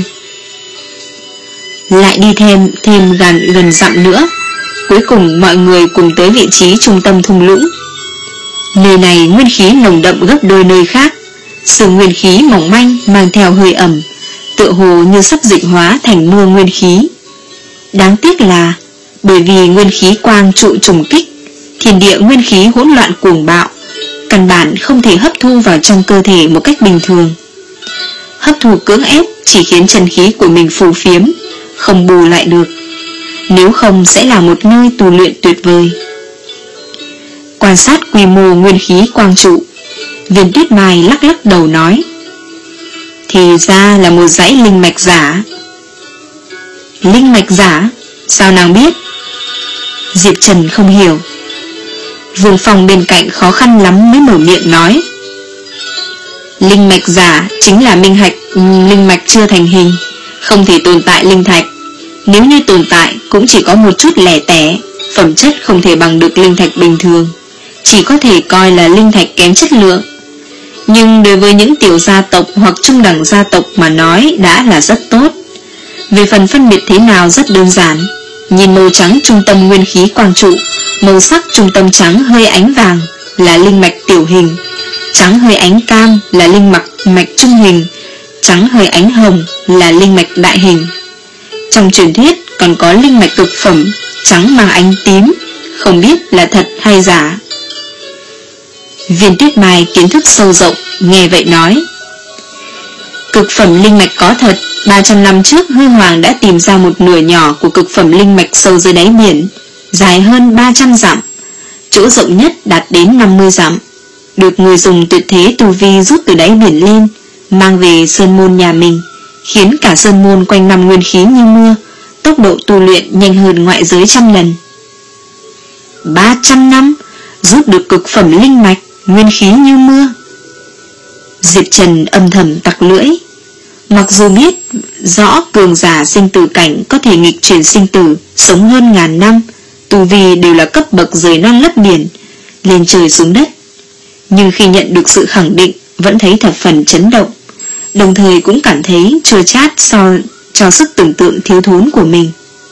Speaker 1: Lại đi thêm thêm gần gần dặm nữa, cuối cùng mọi người cùng tới vị trí trung tâm thung lũng. Nơi này nguyên khí nồng đậm gấp đôi nơi khác, sự nguyên khí mỏng manh mang theo hơi ẩm, tựa hồ như sắp dịch hóa thành mưa nguyên khí. Đáng tiếc là bởi vì nguyên khí quang trụ trùng kích, thiên địa nguyên khí hỗn loạn cuồng bạo, căn bản không thể hấp thu vào trong cơ thể một cách bình thường. Hấp thu cưỡng ép chỉ khiến chân khí của mình phù phiếm, không bù lại được, nếu không sẽ là một nơi tu luyện tuyệt vời. Quan sát quy mô nguyên khí quang trụ, Viên Tuyết Mai lắc lắc đầu nói: thì ra là một dãy linh mạch giả. Linh mạch giả? Sao nàng biết? Diệp Trần không hiểu. Vương Phong bên cạnh khó khăn lắm mới mở miệng nói: linh mạch giả chính là minh hạch, linh mạch chưa thành hình, không thể tồn tại linh thạch. Nếu như tồn tại cũng chỉ có một chút lẻ tẻ, phẩm chất không thể bằng được linh thạch bình thường, chỉ có thể coi là linh thạch kém chất lượng. Nhưng đối với những tiểu gia tộc hoặc trung đẳng gia tộc mà nói đã là rất tốt. Về phần phân biệt thế nào rất đơn giản, nhìn màu trắng trung tâm nguyên khí quang trụ, màu sắc trung tâm trắng hơi ánh vàng là linh mạch tiểu hình, trắng hơi ánh cam là linh mạch mạch trung hình, trắng hơi ánh hồng là linh mạch đại hình. Trong truyền thuyết còn có linh mạch cực phẩm, trắng mang ánh tím, không biết là thật hay giả. Viên Tuyết Mai kiến thức sâu rộng, nghe vậy nói: cực phẩm linh mạch có thật. Ba trăm năm trước Hư Hoàng đã tìm ra một nửa nhỏ của cực phẩm linh mạch sâu dưới đáy biển, dài hơn ba trăm dặm, chỗ rộng nhất đạt đến năm mươi dặm, được người dùng tuyệt thế tu vi rút từ đáy biển lên, mang về sơn môn nhà mình, khiến cả sơn môn quanh năm nguyên khí như mưa, tốc độ tu luyện nhanh hơn ngoại giới trăm lần. Ba trăm năm rút được cực phẩm linh mạch, nguyên khí như mưa. Diệp Trần âm thầm tặc lưỡi. Mặc dù biết rõ cường giả sinh tử cảnh có thể nghịch chuyển sinh tử, sống hơn ngàn năm, tu vi đều là cấp bậc rời non lấp biển, lên trời xuống đất, nhưng khi nhận được sự khẳng định vẫn thấy thập phần chấn động, đồng thời cũng cảm thấy chua chát so cho sức tưởng tượng thiếu thốn của mình.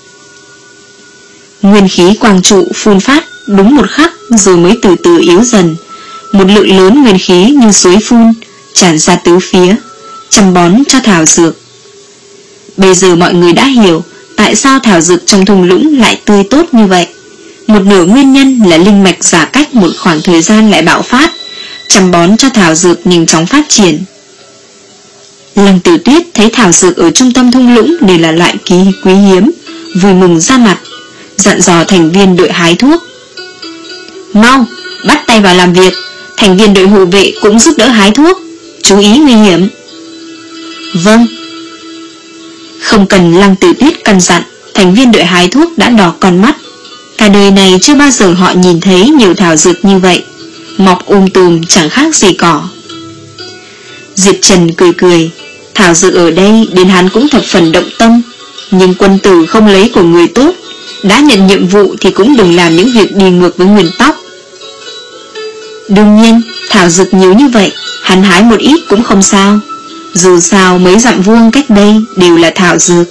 Speaker 1: Nguyên khí quang trụ phun phát đúng một khắc rồi mới từ từ yếu dần, một lượng lớn nguyên khí như suối phun tràn ra tứ phía, chăm bón cho thảo dược. Bây giờ mọi người đã hiểu tại sao thảo dược trong thung lũng lại tươi tốt như vậy. Một nửa nguyên nhân là linh mạch giả cách một khoảng thời gian lại bạo phát, chăm bón cho thảo dược nhanh chóng phát triển. Lăng Tử Tuyết thấy thảo dược ở trung tâm thung lũng đều là loại kỳ quý hiếm, vui mừng ra mặt, dặn dò thành viên đội hái thuốc: mau bắt tay vào làm việc, thành viên đội hộ vệ cũng giúp đỡ hái thuốc, chú ý nguy hiểm. Vâng. Không cần Lăng Tử Tuyết căn dặn, thành viên đội hái thuốc đã đỏ con mắt. Cả đời này chưa bao giờ họ nhìn thấy nhiều thảo dược như vậy, mọc um tùm chẳng khác gì cỏ. Diệp Trần cười cười, thảo dược ở đây đến hắn cũng thập phần động tâm, nhưng quân tử không lấy của người tốt, đã nhận nhiệm vụ thì cũng đừng làm những việc đi ngược với nguyên tắc. Đương nhiên, thảo dược nhiều như vậy, hắn hái một ít cũng không sao, dù sao mấy dặm vuông cách đây đều là thảo dược.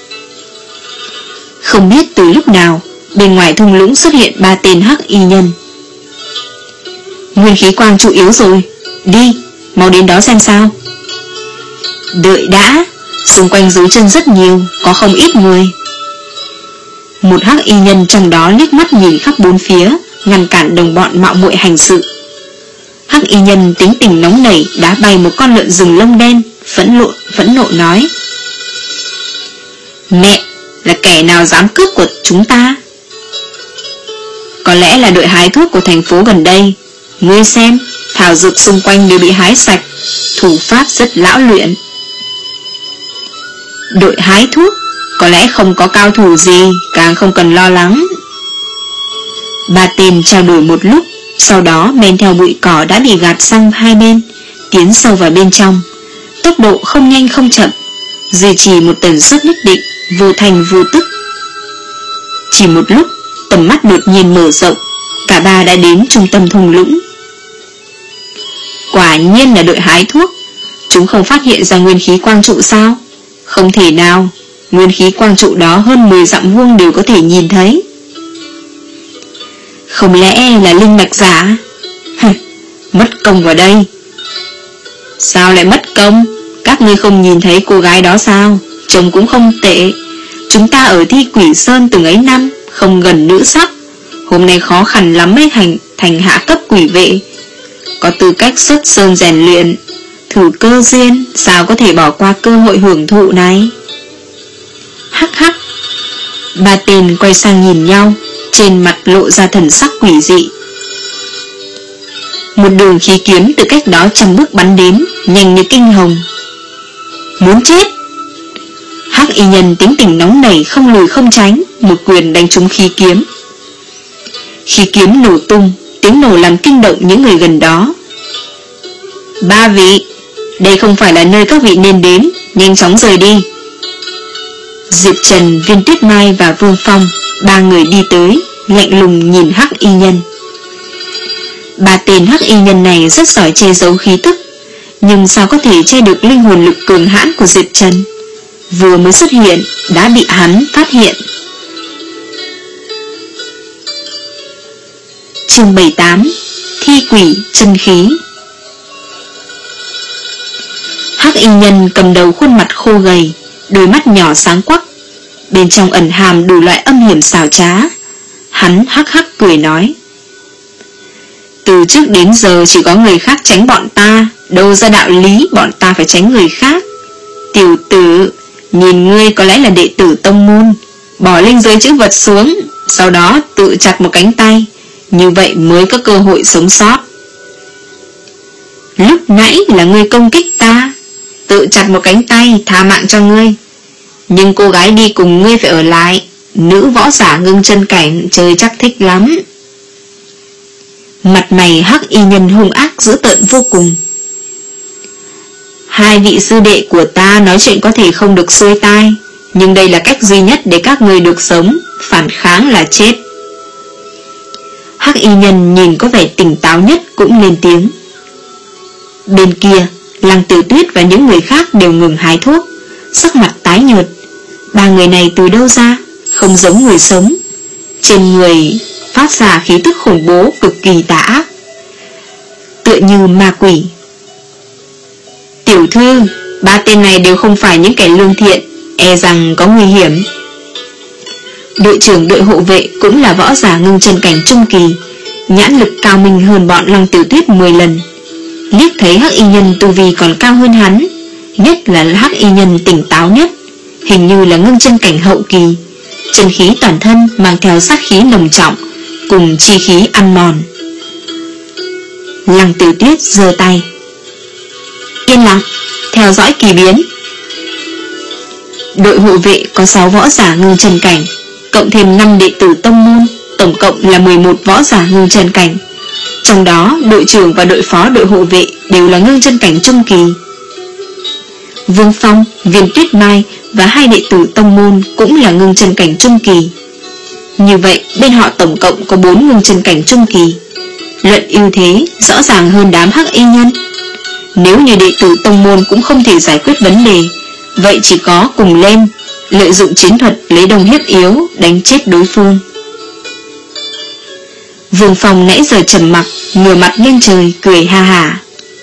Speaker 1: Không biết từ lúc nào, bên ngoài thung lũng xuất hiện ba tên hắc y nhân. Nguyên khí quang trụ yếu rồi, đi, mau đến đó xem sao. Đợi đã, xung quanh dấu chân rất nhiều, có không ít người. Một hắc y nhân trong đó liếc mắt nhìn khắp bốn phía, ngăn cản đồng bọn mạo muội hành sự. Hắc y nhân tính tình nóng nảy đá bay một con lợn rừng lông đen, phẫn nộ phẫn nộ nói: mẹ, là kẻ nào dám cướp của chúng ta? Có lẽ là đội hái thuốc của thành phố gần đây. Ngươi xem, thảo dược xung quanh đều bị hái sạch, thủ pháp rất lão luyện. Đội hái thuốc có lẽ không có cao thủ gì, càng không cần lo lắng. Ba tên trao đổi một lúc, sau đó men theo bụi cỏ đã bị gạt sang hai bên, tiến sâu vào bên trong. Tốc độ không nhanh không chậm, duy trì một tần suất nhất định, vô thành vô tức. Chỉ một lúc, tầm mắt đột nhiên mở rộng, cả ba đã đến trung tâm thung lũng. Quả nhiên là đội hái thuốc. Chúng không phát hiện ra nguyên khí quang trụ sao? Không thể nào, nguyên khí quang trụ đó hơn mười dặm vuông đều có thể nhìn thấy. Không lẽ là linh mạch giả? Mất công vào đây. Sao lại mất công? Các ngươi không nhìn thấy cô gái đó sao? Trông cũng không tệ. Chúng ta ở Thi Quỷ Sơn từng ấy năm, không gần nữ sắc. Hôm nay khó khăn lắm mới thành, thành hạ cấp quỷ vệ, có tư cách xuất sơn rèn luyện. Thử cơ duyên, sao có thể bỏ qua cơ hội hưởng thụ này? Hắc hắc. Ba tên quay sang nhìn nhau, trên mặt lộ ra thần sắc quỷ dị. Một đường khí kiếm từ cách đó trăm bước bắn đến, nhanh như kinh hồng. Muốn chết! Hắc y nhân tính tình nóng nảy, không lùi không tránh, một quyền đánh trúng khí kiếm. Khí kiếm nổ tung, tiếng nổ làm kinh động những người gần đó. Ba vị, đây không phải là nơi các vị nên đến, nhanh chóng rời đi. Diệp Trần, Viên Tuyết Mai và Vương Phong, ba người đi tới, lạnh lùng nhìn Hắc y nhân. Ba tên Hắc y nhân này rất giỏi che giấu khí tức, nhưng sao có thể che được linh hồn lực cường hãn của Diệp Trần? Vừa mới xuất hiện đã bị hắn phát hiện. Chương bảy mươi tám. Thi quỷ chân khí. Hắc y nhân cầm đầu khuôn mặt khô gầy, đôi mắt nhỏ sáng quắc, bên trong ẩn hàm đủ loại âm hiểm xảo trá. Hắn hắc hắc cười nói: từ trước đến giờ chỉ có người khác tránh bọn ta, đâu ra đạo lý bọn ta phải tránh người khác. Tiểu tử, nhìn ngươi có lẽ là đệ tử tông môn, bỏ linh giới chữ vật xuống, sau đó tự chặt một cánh tay, như vậy mới có cơ hội sống sót. Lúc nãy là ngươi công kích ta, tự chặt một cánh tay tha mạng cho ngươi, nhưng cô gái đi cùng ngươi phải ở lại. Nữ võ giả ngưng chân cảnh chơi chắc thích lắm. Mặt mày Hắc y nhân hung ác dữ tợn vô cùng. Hai vị sư đệ của ta nói chuyện có thể không được xuôi tai, nhưng đây là cách duy nhất để các người được sống, phản kháng là chết. Hắc y nhân nhìn có vẻ tỉnh táo nhất cũng lên tiếng. Bên kia, Lăng Tiểu Tuyết và những người khác đều ngừng hái thuốc, sắc mặt tái nhợt. Ba người này từ đâu ra, không giống người sống. Trên người phát ra khí tức khủng bố cực kỳ tà ác, tựa như ma quỷ. Tiểu thư, ba tên này đều không phải những kẻ lương thiện, e rằng có nguy hiểm. Đội trưởng đội hộ vệ cũng là võ giả ngưng chân cảnh trung kỳ, nhãn lực cao minh hơn bọn Lăng Tiểu Tuyết mười lần. Liếc thấy Hắc y nhân tu vi còn cao hơn hắn, nhất là Hắc y nhân tỉnh táo nhất, hình như là ngưng chân cảnh hậu kỳ, chân khí toàn thân mang theo sát khí nồng trọng, cùng chi khí ăn mòn. Lăng Tiểu Tuyết giơ tay: yên lặng, theo dõi kỳ biến. Đội hộ vệ có sáu võ giả ngưng chân cảnh, cộng thêm năm đệ tử tông môn, tổng cộng là mười một võ giả ngưng chân cảnh. Trong đó đội trưởng và đội phó đội hộ vệ đều là ngưng chân cảnh trung kỳ. Vương Phong, Viên Tuyết Mai và hai đệ tử tông môn cũng là ngưng chân cảnh trung kỳ. Như vậy bên họ tổng cộng có bốn ngưng chân cảnh trung kỳ, luận ưu thế rõ ràng hơn đám Hắc y nhân. Nếu như đệ tử tông môn cũng không thể giải quyết vấn đề, vậy chỉ có cùng lên, lợi dụng chiến thuật lấy đông hiếp yếu, đánh chết đối phương. Vương Phong nãy giờ trầm mặc, ngửa mặt lên trời cười ha hả.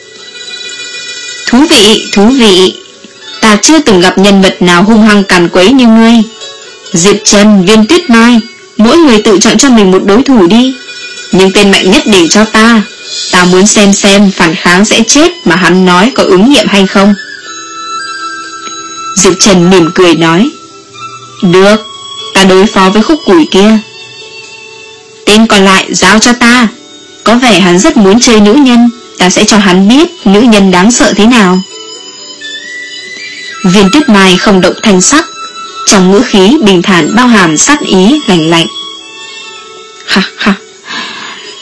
Speaker 1: Thú vị, thú vị. Ta chưa từng gặp nhân vật nào hung hăng càn quấy như ngươi. Diệp Trần, Viên Tuyết Mai, mỗi người tự chọn cho mình một đối thủ đi, nhưng tên mạnh nhất để cho ta. Ta muốn xem xem phản kháng sẽ chết mà hắn nói có ứng nghiệm hay không. Diệp Trần mỉm cười nói: được, ta đối phó với khúc củi kia. Tên còn lại giao cho ta. Có vẻ hắn rất muốn chơi nữ nhân, ta sẽ cho hắn biết nữ nhân đáng sợ thế nào. Viên Tuyết Mai không động thanh sắc, trong ngữ khí bình thản bao hàm sát ý lạnh lạnh. Ha ha,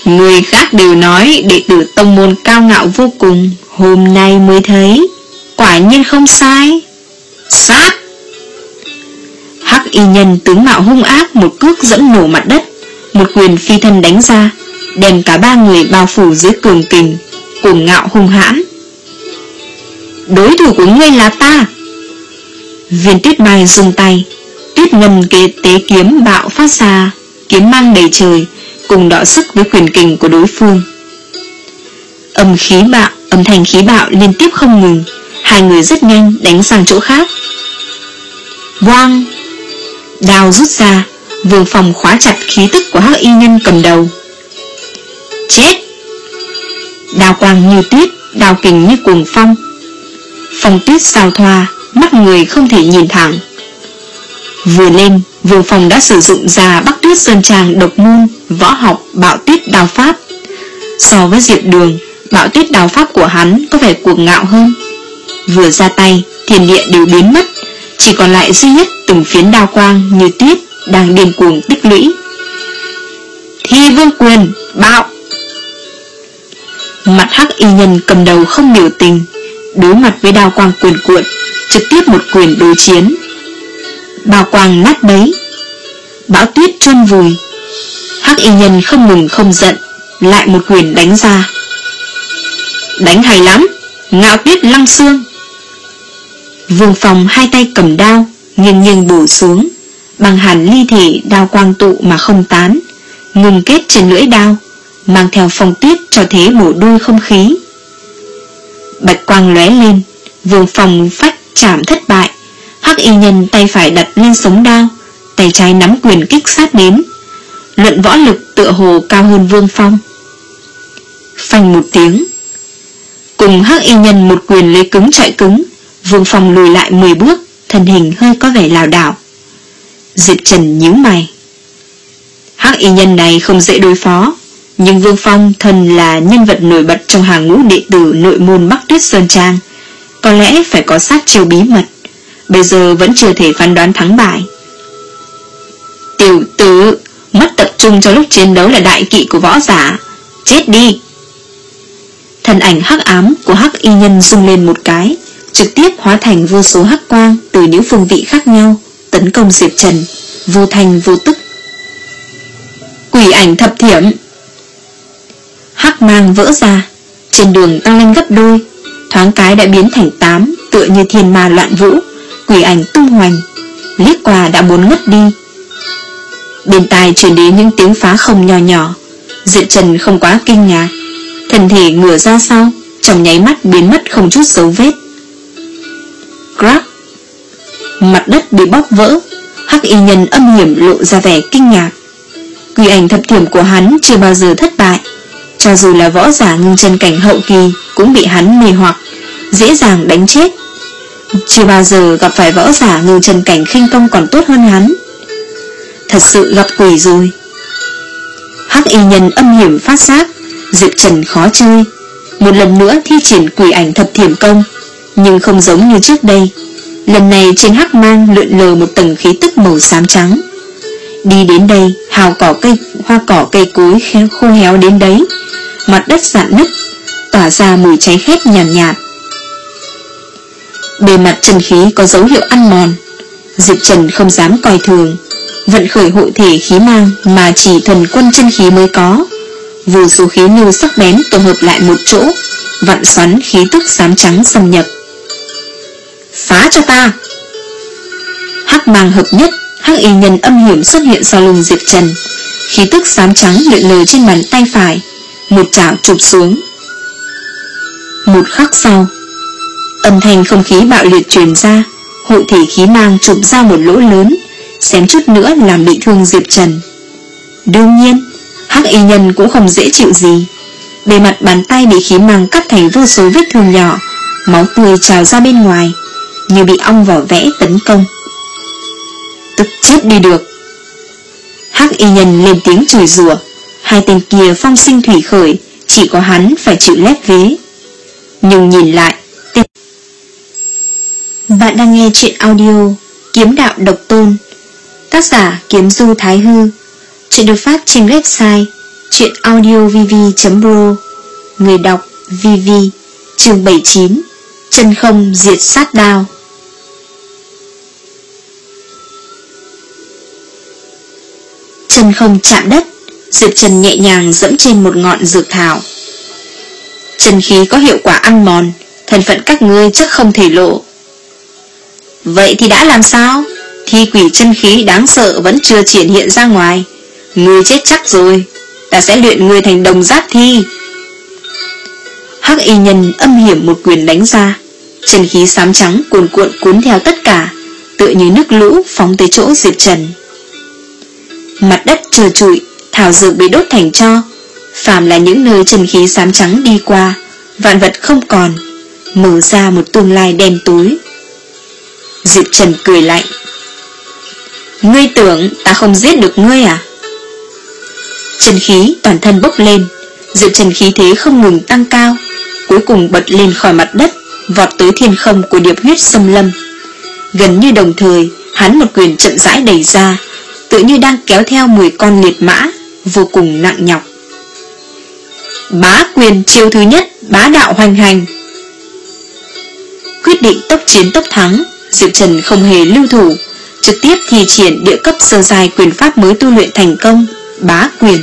Speaker 1: Người khác đều nói đệ tử tông môn cao ngạo vô cùng, hôm nay mới thấy, quả nhiên không sai. Sát! Hắc y nhân tướng mạo hung ác một cước dẫm nổ mặt đất, một quyền phi thân đánh ra, đem cả ba người bao phủ dưới cường kình, cuồng ngạo hung hãn. Đối thủ của ngươi là ta. Viên Tuyết Mai dùng tay, tuyết ngân kế tế kiếm bạo phát ra, kiếm mang đầy trời, cùng đọ sức với quyền kình của đối phương. Âm khí bạo, âm thanh khí bạo liên tiếp không ngừng, hai người rất nhanh đánh sang chỗ khác. Boang! Đao rút ra, Vương Phong khóa chặt khí tức của hắc y nhân cầm đầu. Chết! Đao quang như tuyết, đao kình như cuồng phong. Phong tuyết xào thoa, mắt người không thể nhìn thẳng. Vừa lên, Vương Phong đã sử dụng ra Bắc Tuyết Sơn Trang độc môn võ học Bạo Tuyết Đao Pháp. So với Diệp Đường, Bạo Tuyết Đao Pháp của hắn có vẻ cuồng ngạo hơn. Vừa ra tay, thiên địa đều biến mất, chỉ còn lại duy nhất từng phiến đao quang như tuyết đang điên cuồng tích lũy. Thi Vương Quyền bạo! Mặt hắc y nhân cầm đầu không biểu tình, đối mặt với đao quang cuồn cuộn, trực tiếp một quyền đối chiến. Bao quang nát bấy, bão tuyết chôn vùi. Hắc y nhân không mừng không giận, lại một quyền đánh ra. Đánh hay lắm, ngạo tuyết lăng xương. Vương Phong hai tay cầm đao, nghiêng nghiêng bổ xuống, bằng hàn ly thể đao quang tụ mà không tán, ngừng kết trên lưỡi đao, mang theo phong tuyết cho thế bổ đuôi không khí. Bạch quang lóe lên, Vương Phong phách chạm thất bại. Hắc y nhân tay phải đặt lên sống đao, tay trái nắm quyền kích sát đến. Luận võ lực tựa hồ cao hơn Vương Phong. Phanh một tiếng, cùng hắc y nhân một quyền lấy cứng chạy cứng, Vương Phong lùi lại mười bước, thân hình hơi có vẻ lảo đảo. Diệp Trần nhíu mày. Hắc y nhân này không dễ đối phó, nhưng Vương Phong thân là nhân vật nổi bật trong hàng ngũ đệ tử nội môn Bắc Tuyết Sơn Trang, có lẽ phải có sát chiêu bí mật, bây giờ vẫn chưa thể phán đoán thắng bại. Tiểu tử, mất tập trung trong lúc chiến đấu là đại kỵ của võ giả, chết đi. Thân ảnh hắc ám của hắc y nhân rung lên một cái, trực tiếp hóa thành vô số hắc quang từ những phương vị khác nhau, tấn công Diệp Trần, vô thành vô tức. Quỷ ảnh thập thiểm. Hắc mang vỡ ra, trên đường tăng lên gấp đôi, thoáng cái đã biến thành tám, tựa như thiên ma loạn vũ, quỷ ảnh tung hoành, liếc qua đã muốn ngất đi. Bên tai truyền đến những tiếng phá không nhỏ nhỏ. Diệp Trần không quá kinh ngạc, thân thể ngửa ra sau, trong nháy mắt biến mất không chút dấu vết. Crack! Mặt đất bị bóp vỡ, hắc y nhân âm hiểm lộ ra vẻ kinh ngạc. Quỷ ảnh thập thiểm của hắn chưa bao giờ thất bại, cho dù là võ giả ngưng chân cảnh hậu kỳ cũng bị hắn mê hoặc, dễ dàng đánh chết. Chưa bao giờ gặp phải võ giả ngưng chân cảnh khinh công còn tốt hơn hắn. Thật sự gặp quỷ rồi. Hắc y nhân âm hiểm phát giác Diệp Trần khó chơi, một lần nữa thi triển quỷ ảnh thập thiểm công, nhưng không giống như trước đây. Lần này trên hắc mang lượn lờ một tầng khí tức màu xám trắng. Đi đến đây, hào cỏ cây, hoa cỏ cây cối khô héo đến đấy, mặt đất rạn nứt, tỏa ra mùi cháy khét nhàn nhạt, nhạt. Bề mặt chân khí có dấu hiệu ăn mòn. Diệp Trần không dám coi thường, vận khởi hộ thể khí mang mà chỉ thuần quân chân khí mới có. Vô số khí lưu sắc bén tổ hợp lại một chỗ, vặn xoắn khí tức xám trắng xâm nhập. Phá cho ta! Hắc mang hợp nhất, hắc y nhân âm hiểm xuất hiện sau lưng Diệp Trần, khí tức xám trắng lượn lờ trên bàn tay phải, một chảo chụp xuống. Một khắc sau, âm thanh không khí bạo liệt truyền ra, hộ thể khí mang chụp ra một lỗ lớn, xém chút nữa làm bị thương Diệp Trần. Đương nhiên, hắc y nhân cũng không dễ chịu gì. Bề mặt bàn tay bị khí mang cắt thành vô số vết thương nhỏ, máu tươi trào ra bên ngoài, như bị ong vỏ vẽ tấn công. Tức chết đi được. Hắc y nhân lên tiếng chửi rủa, hai tên kia phong sinh thủy khởi, chỉ có hắn phải chịu lép vế. Nhưng nhìn lại, tên... Bạn đang nghe chuyện audio Kiếm Đạo Độc Tôn, tác giả Kiếm Du Thái Hư. Chuyện được phát trên website Chuyện audio vv chấm pro. Người đọc vv. Chương bảy mươi chín. Chân không diệt sát đao. Chân không chạm đất, Diệp Trần nhẹ nhàng dẫm trên một ngọn dược thảo. Chân khí có hiệu quả ăn mòn, thân phận các ngươi chắc không thể lộ. Vậy thì đã làm sao? Thi quỷ chân khí đáng sợ vẫn chưa triển hiện ra ngoài. Ngươi chết chắc rồi, ta sẽ luyện ngươi thành đồng giáp thi. Hắc y nhân âm hiểm một quyền đánh ra, chân khí xám trắng cuồn cuộn cuốn theo tất cả, tựa như nước lũ phóng tới chỗ Diệp Trần. Mặt đất trơ trụi, thảo dược bị đốt thành tro. Phàm là những nơi chân khí xám trắng đi qua, vạn vật không còn, mở ra một tương lai đen tối. Diệp Trần cười lạnh. Ngươi tưởng ta không giết được ngươi à? Chân khí toàn thân bốc lên, Diệp Trần khí thế không ngừng tăng cao, cuối cùng bật lên khỏi mặt đất, vọt tới thiên không của điệp huyết xâm lâm. Gần như đồng thời, hắn một quyền chậm rãi đẩy ra, tựa như đang kéo theo mười con liệt mã, vô cùng nặng nhọc. Bá quyền chiêu thứ nhất, bá đạo hoành hành. Quyết định tốc chiến tốc thắng, Diệp Trần không hề lưu thủ, trực tiếp thi triển địa cấp sơ giai quyền pháp mới tu luyện thành công, bá quyền.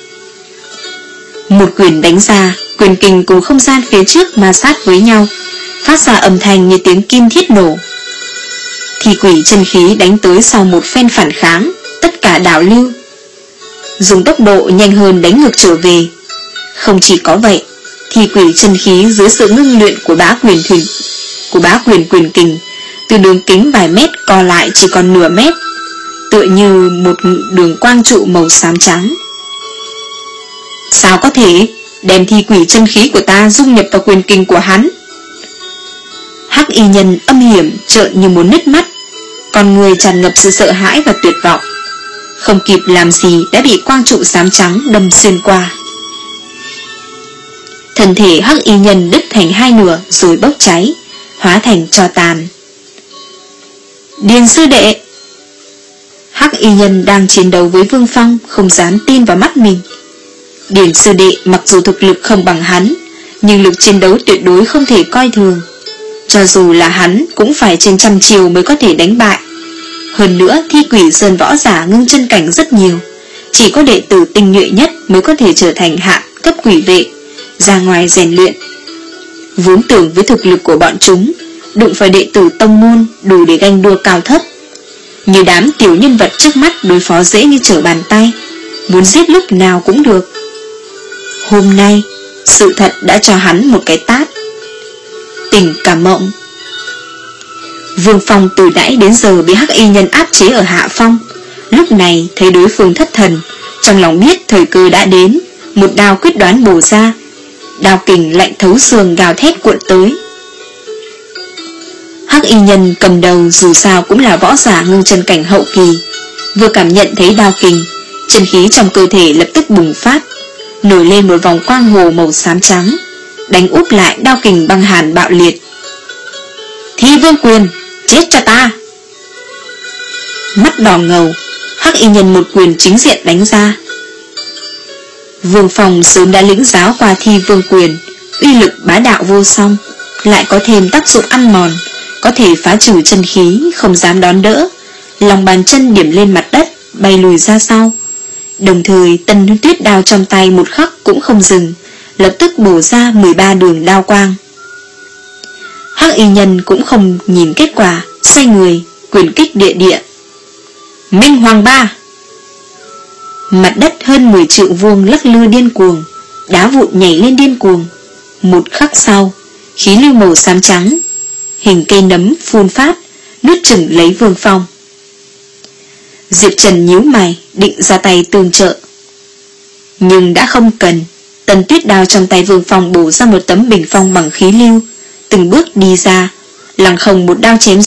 Speaker 1: Một quyền đánh ra, quyền kình cùng không gian phía trước ma sát với nhau, phát ra âm thanh như tiếng kim thiết nổ. Thi quỷ chân khí đánh tới sau một phen phản kháng, tất cả đảo lưu, dùng tốc độ nhanh hơn đánh ngược trở về. Không chỉ có vậy, thi quỷ chân khí dưới sự ngưng luyện của bá quyền thuyền của bá quyền quyền kình, từ đường kính vài mét co lại chỉ còn nửa mét, tựa như một đường quang trụ màu xám trắng. Sao có thể đem thi quỷ chân khí của ta dung nhập vào quyền kình của hắn? Hắc y nhân âm hiểm trợn như muốn nứt mắt, con người tràn ngập sự sợ hãi và tuyệt vọng, không kịp làm gì đã bị quang trụ xám trắng đâm xuyên qua. Thân thể hắc y nhân đứt thành hai nửa rồi bốc cháy, hóa thành tro tàn. Điền sư đệ! Hắc y nhân đang chiến đấu với Vương Phong không dám tin vào mắt mình. Điền sư đệ mặc dù thực lực không bằng hắn, nhưng lực chiến đấu tuyệt đối không thể coi thường. Cho dù là hắn cũng phải trên trăm chiều mới có thể đánh bại. Hơn nữa thi quỷ sơn võ giả ngưng chân cảnh rất nhiều, chỉ có đệ tử tinh nhuệ nhất mới có thể trở thành hạ cấp quỷ vệ, ra ngoài rèn luyện. Vốn tưởng với thực lực của bọn chúng, đụng phải đệ tử tông môn đủ để ganh đua cao thấp. Như đám tiểu nhân vật trước mắt đối phó dễ như trở bàn tay, muốn giết lúc nào cũng được. Hôm nay, sự thật đã cho hắn một cái tát. Tỉnh cả mộng. Vương Phong từ nãy đến giờ bị hắc y nhân áp chế ở hạ phong, lúc này thấy đối phương thất thần, trong lòng biết thời cơ đã đến, một đao quyết đoán bổ ra. Đao kình lạnh thấu xương gào thét cuộn tới. Hắc y nhân cầm đầu dù sao cũng là võ giả ngưng chân cảnh hậu kỳ, vừa cảm nhận thấy đao kình, chân khí trong cơ thể lập tức bùng phát, nổi lên một vòng quang hồ màu xám trắng, đánh úp lại đao kình băng hàn bạo liệt. Thi vương quyền, chết cho ta! Mắt đỏ ngầu, hắc y nhân một quyền chính diện đánh ra. Vương Phong sớm đã lĩnh giáo qua thi vương quyền, uy lực bá đạo vô song, lại có thêm tác dụng ăn mòn, có thể phá trừ chân khí, không dám đón đỡ. Lòng bàn chân điểm lên mặt đất, bay lùi ra sau. Đồng thời tân tuyết đao trong tay một khắc cũng không dừng, lập tức bổ ra mười ba đường đao quang. Hắc y nhân cũng không nhìn kết quả, xoay người, quyền kích địa địa. Minh Hoàng Ba! Mặt đất hơn mười trượng vuông lắc lư điên cuồng, đá vụn nhảy lên điên cuồng. Một khắc sau, khí lưu màu xám trắng, hình cây nấm phun phát, nuốt chửng lấy Vương Phong. Diệp Trần nhíu mày, định ra tay tương trợ, nhưng đã không cần. Tần tuyết đao trong tay Vương Phong bổ ra một tấm bình phong bằng khí lưu, từng bước đi ra, lăng không một đao chém.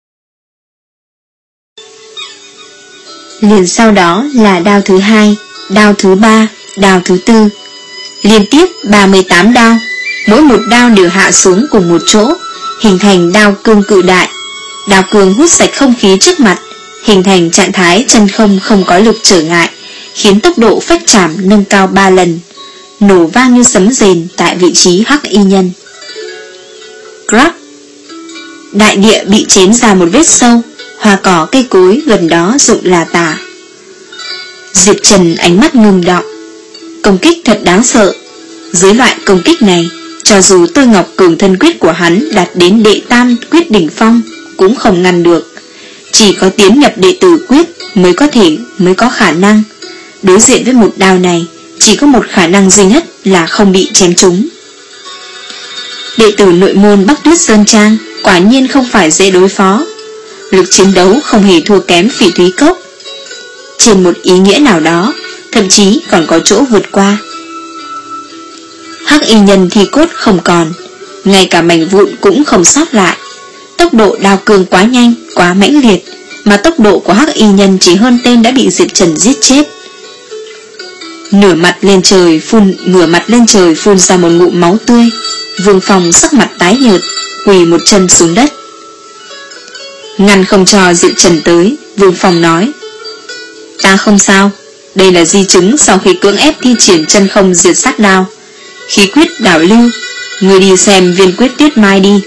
Speaker 1: Liền sau đó là đao thứ hai, đao thứ ba, đao thứ tư, liên tiếp ba mươi tám đao, mỗi một đao đều hạ xuống cùng một chỗ, hình thành đao cương cự đại. Đao cương hút sạch không khí trước mặt, hình thành trạng thái chân không không có lực trở ngại, khiến tốc độ phách chạm nâng cao ba lần, nổ vang như sấm rền tại vị trí Hắc Y Nhân. Crack! Đại địa bị chém ra một vết sâu, hoa cỏ cây cối gần đó rụng là tả. Diệp Trần ánh mắt ngưng đọng. Công kích thật đáng sợ. Dưới loại công kích này, cho dù Tôi Ngọc cường thân quyết của hắn đạt đến đệ tam quyết đỉnh phong cũng không ngăn được. Chỉ có tiến nhập đệ tử quyết mới có thể, mới có khả năng. Đối diện với một đao này, chỉ có một khả năng duy nhất là không bị chém trúng. Đệ tử nội môn Bắc Tuyết Sơn Trang quả nhiên không phải dễ đối phó. Lực chiến đấu không hề thua kém Phỉ Thúy Cốc. Trên một ý nghĩa nào đó, thậm chí còn có chỗ vượt qua. Hắc Y Nhân thi cốt không còn, ngay cả mảnh vụn cũng không sót lại. Tốc độ đao cương quá nhanh, quá mãnh liệt, mà tốc độ của Hắc Y Nhân chỉ hơn tên đã bị Diệp Trần giết chết. Nửa mặt lên trời phun, ngửa mặt lên trời phun ra một ngụm máu tươi. Vương Phong sắc mặt tái nhợt, quỳ một chân xuống đất. Ngăn không cho Diệp Trần tới, Vương Phong nói: Ta không sao, đây là di chứng sau khi cưỡng ép thi triển chân không diệt sát đao. Khí quyết đảo lưu, người đi xem viên quyết Tuyết Mai đi.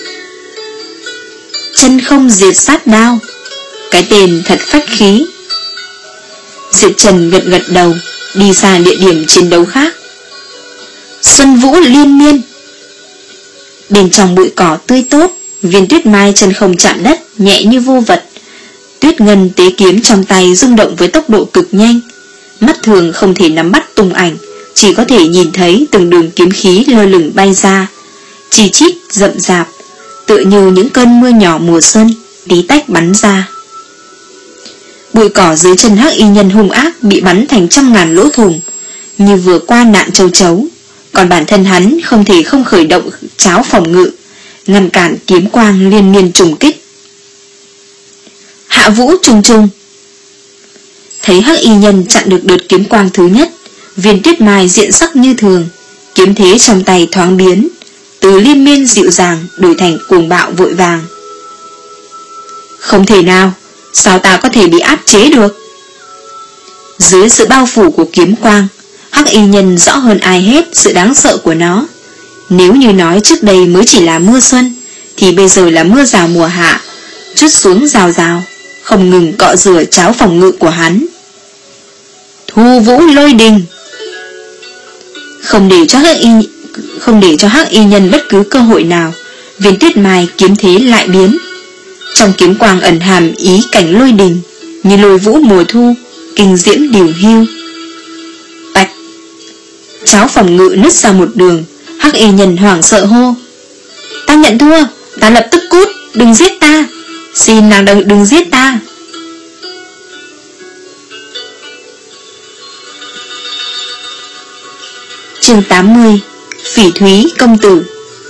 Speaker 1: Chân không diệt sát đao, cái tên thật phách khí. Diệp Trần gật gật đầu, đi sang địa điểm chiến đấu khác. Xuân Vũ liên miên. Bên trong bụi cỏ tươi tốt, viên tuyết mai chân không chạm đất, nhẹ như vô vật. Tuyết ngân tế kiếm trong tay rung động với tốc độ cực nhanh. Mắt thường không thể nắm bắt tung ảnh, chỉ có thể nhìn thấy từng đường kiếm khí lơ lửng bay ra, chi chít rậm rạp, tựa như những cơn mưa nhỏ mùa xuân, tí tách bắn ra. Bụi cỏ dưới chân Hắc Y Nhân hung ác bị bắn thành trăm ngàn lỗ thủng, như vừa qua nạn châu chấu. Còn bản thân hắn không thể không khởi động cháo phòng ngự, ngăn cản kiếm quang liên miên trùng kích. Hạ vũ trùng trùng. Thấy Hắc Y Nhân chặn được đợt kiếm quang thứ nhất, viên tuyết mai diện sắc như thường, kiếm thế trong tay thoáng biến, từ liên miên dịu dàng đổi thành cuồng bạo vội vàng. Không thể nào, sao ta có thể bị áp chế được? Dưới sự bao phủ của kiếm quang, Hắc Y Nhân rõ hơn ai hết sự đáng sợ của nó. Nếu như nói trước đây mới chỉ là mưa xuân, thì bây giờ là mưa rào mùa hạ, trút xuống rào rào, không ngừng cọ rửa cháo phòng ngự của hắn. Thu vũ lôi đình. Không để cho Hắc Y không để cho Hắc Y Nhân bất cứ cơ hội nào, viên tuyết mai kiếm thế lại biến. Trong kiếm quang ẩn hàm ý cảnh lôi đình, như lôi vũ mùa thu, kinh diễm điều hưu. Bạch. Cháo phòng ngự nứt ra một đường. Hắc Y Nhân hoảng sợ hô: Ta nhận thua, ta lập tức cút, đừng giết ta, xin nàng đừng, đừng giết ta. Chương tám mươi. Phỉ Thúy công tử.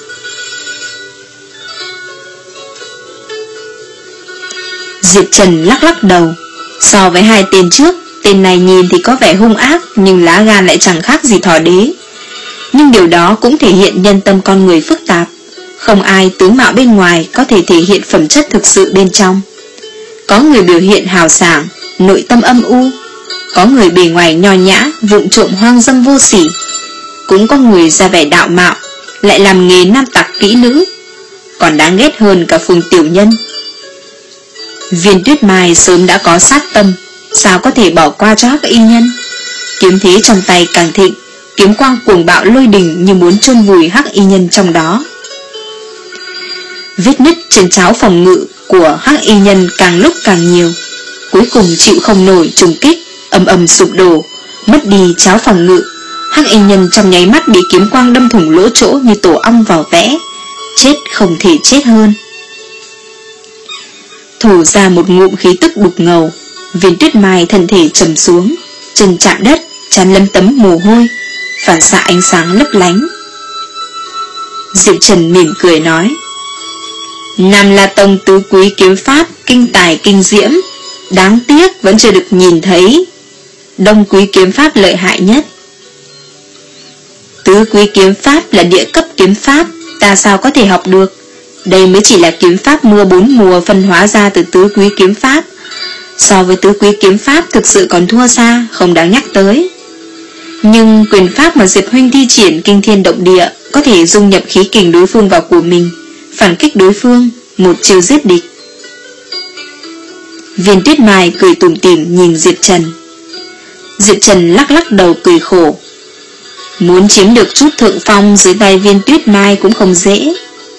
Speaker 1: Diệp Trần lắc lắc đầu. So với hai tên trước, tên này nhìn thì có vẻ hung ác, nhưng lá gan lại chẳng khác gì thỏ đế. Nhưng điều đó cũng thể hiện nhân tâm con người phức tạp. Không ai tướng mạo bên ngoài có thể thể hiện phẩm chất thực sự bên trong. Có người biểu hiện hào sảng, nội tâm âm u. Có người bề ngoài nho nhã, vụng trộm hoang dâm vô sỉ. Cũng có người ra vẻ đạo mạo, lại làm nghề nam tặc kỹ nữ. Còn đáng ghét hơn cả Phùng tiểu nhân. Viên tuyết mai sớm đã có sát tâm, sao có thể bỏ qua cho Hắc Y Nhân. Kiếm thế trong tay càng thịnh, kiếm quang cuồng bạo lôi đình như muốn chôn vùi Hắc Y Nhân trong đó. Vết nứt trên cháo phòng ngự của Hắc Y Nhân càng lúc càng nhiều, cuối cùng chịu không nổi trùng kích, ầm ầm sụp đổ, mất đi cháo phòng ngự. Hắc Y Nhân trong nháy mắt bị kiếm quang đâm thủng lỗ chỗ như tổ ong vào vẽ, chết không thể chết hơn. Thổ ra một ngụm khí tức đục ngầu, viên tuyết mai thân thể trầm xuống, chân chạm đất, tràn lấm tấm mồ hôi, phản xạ ánh sáng lấp lánh. Diệp Trần mỉm cười nói: Nam La Tông tứ quý kiếm pháp kinh tài kinh diễm, đáng tiếc vẫn chưa được nhìn thấy Đông quý kiếm pháp lợi hại nhất. Tứ quý kiếm pháp là địa cấp kiếm pháp, ta sao có thể học được? Đây mới chỉ là kiếm pháp mưa bốn mùa phân hóa ra từ tứ quý kiếm pháp. So với tứ quý kiếm pháp thực sự còn thua xa, không đáng nhắc tới. Nhưng quyền pháp mà Diệp huynh thi triển kinh thiên động địa, có thể dung nhập khí kình đối phương vào của mình, phản kích đối phương, một chiêu giết địch. Viên Tuyết Mai cười tủm tỉm nhìn Diệp Trần. Diệp Trần lắc lắc đầu cười khổ. Muốn chiếm được chút thượng phong dưới tay Viên Tuyết Mai cũng không dễ.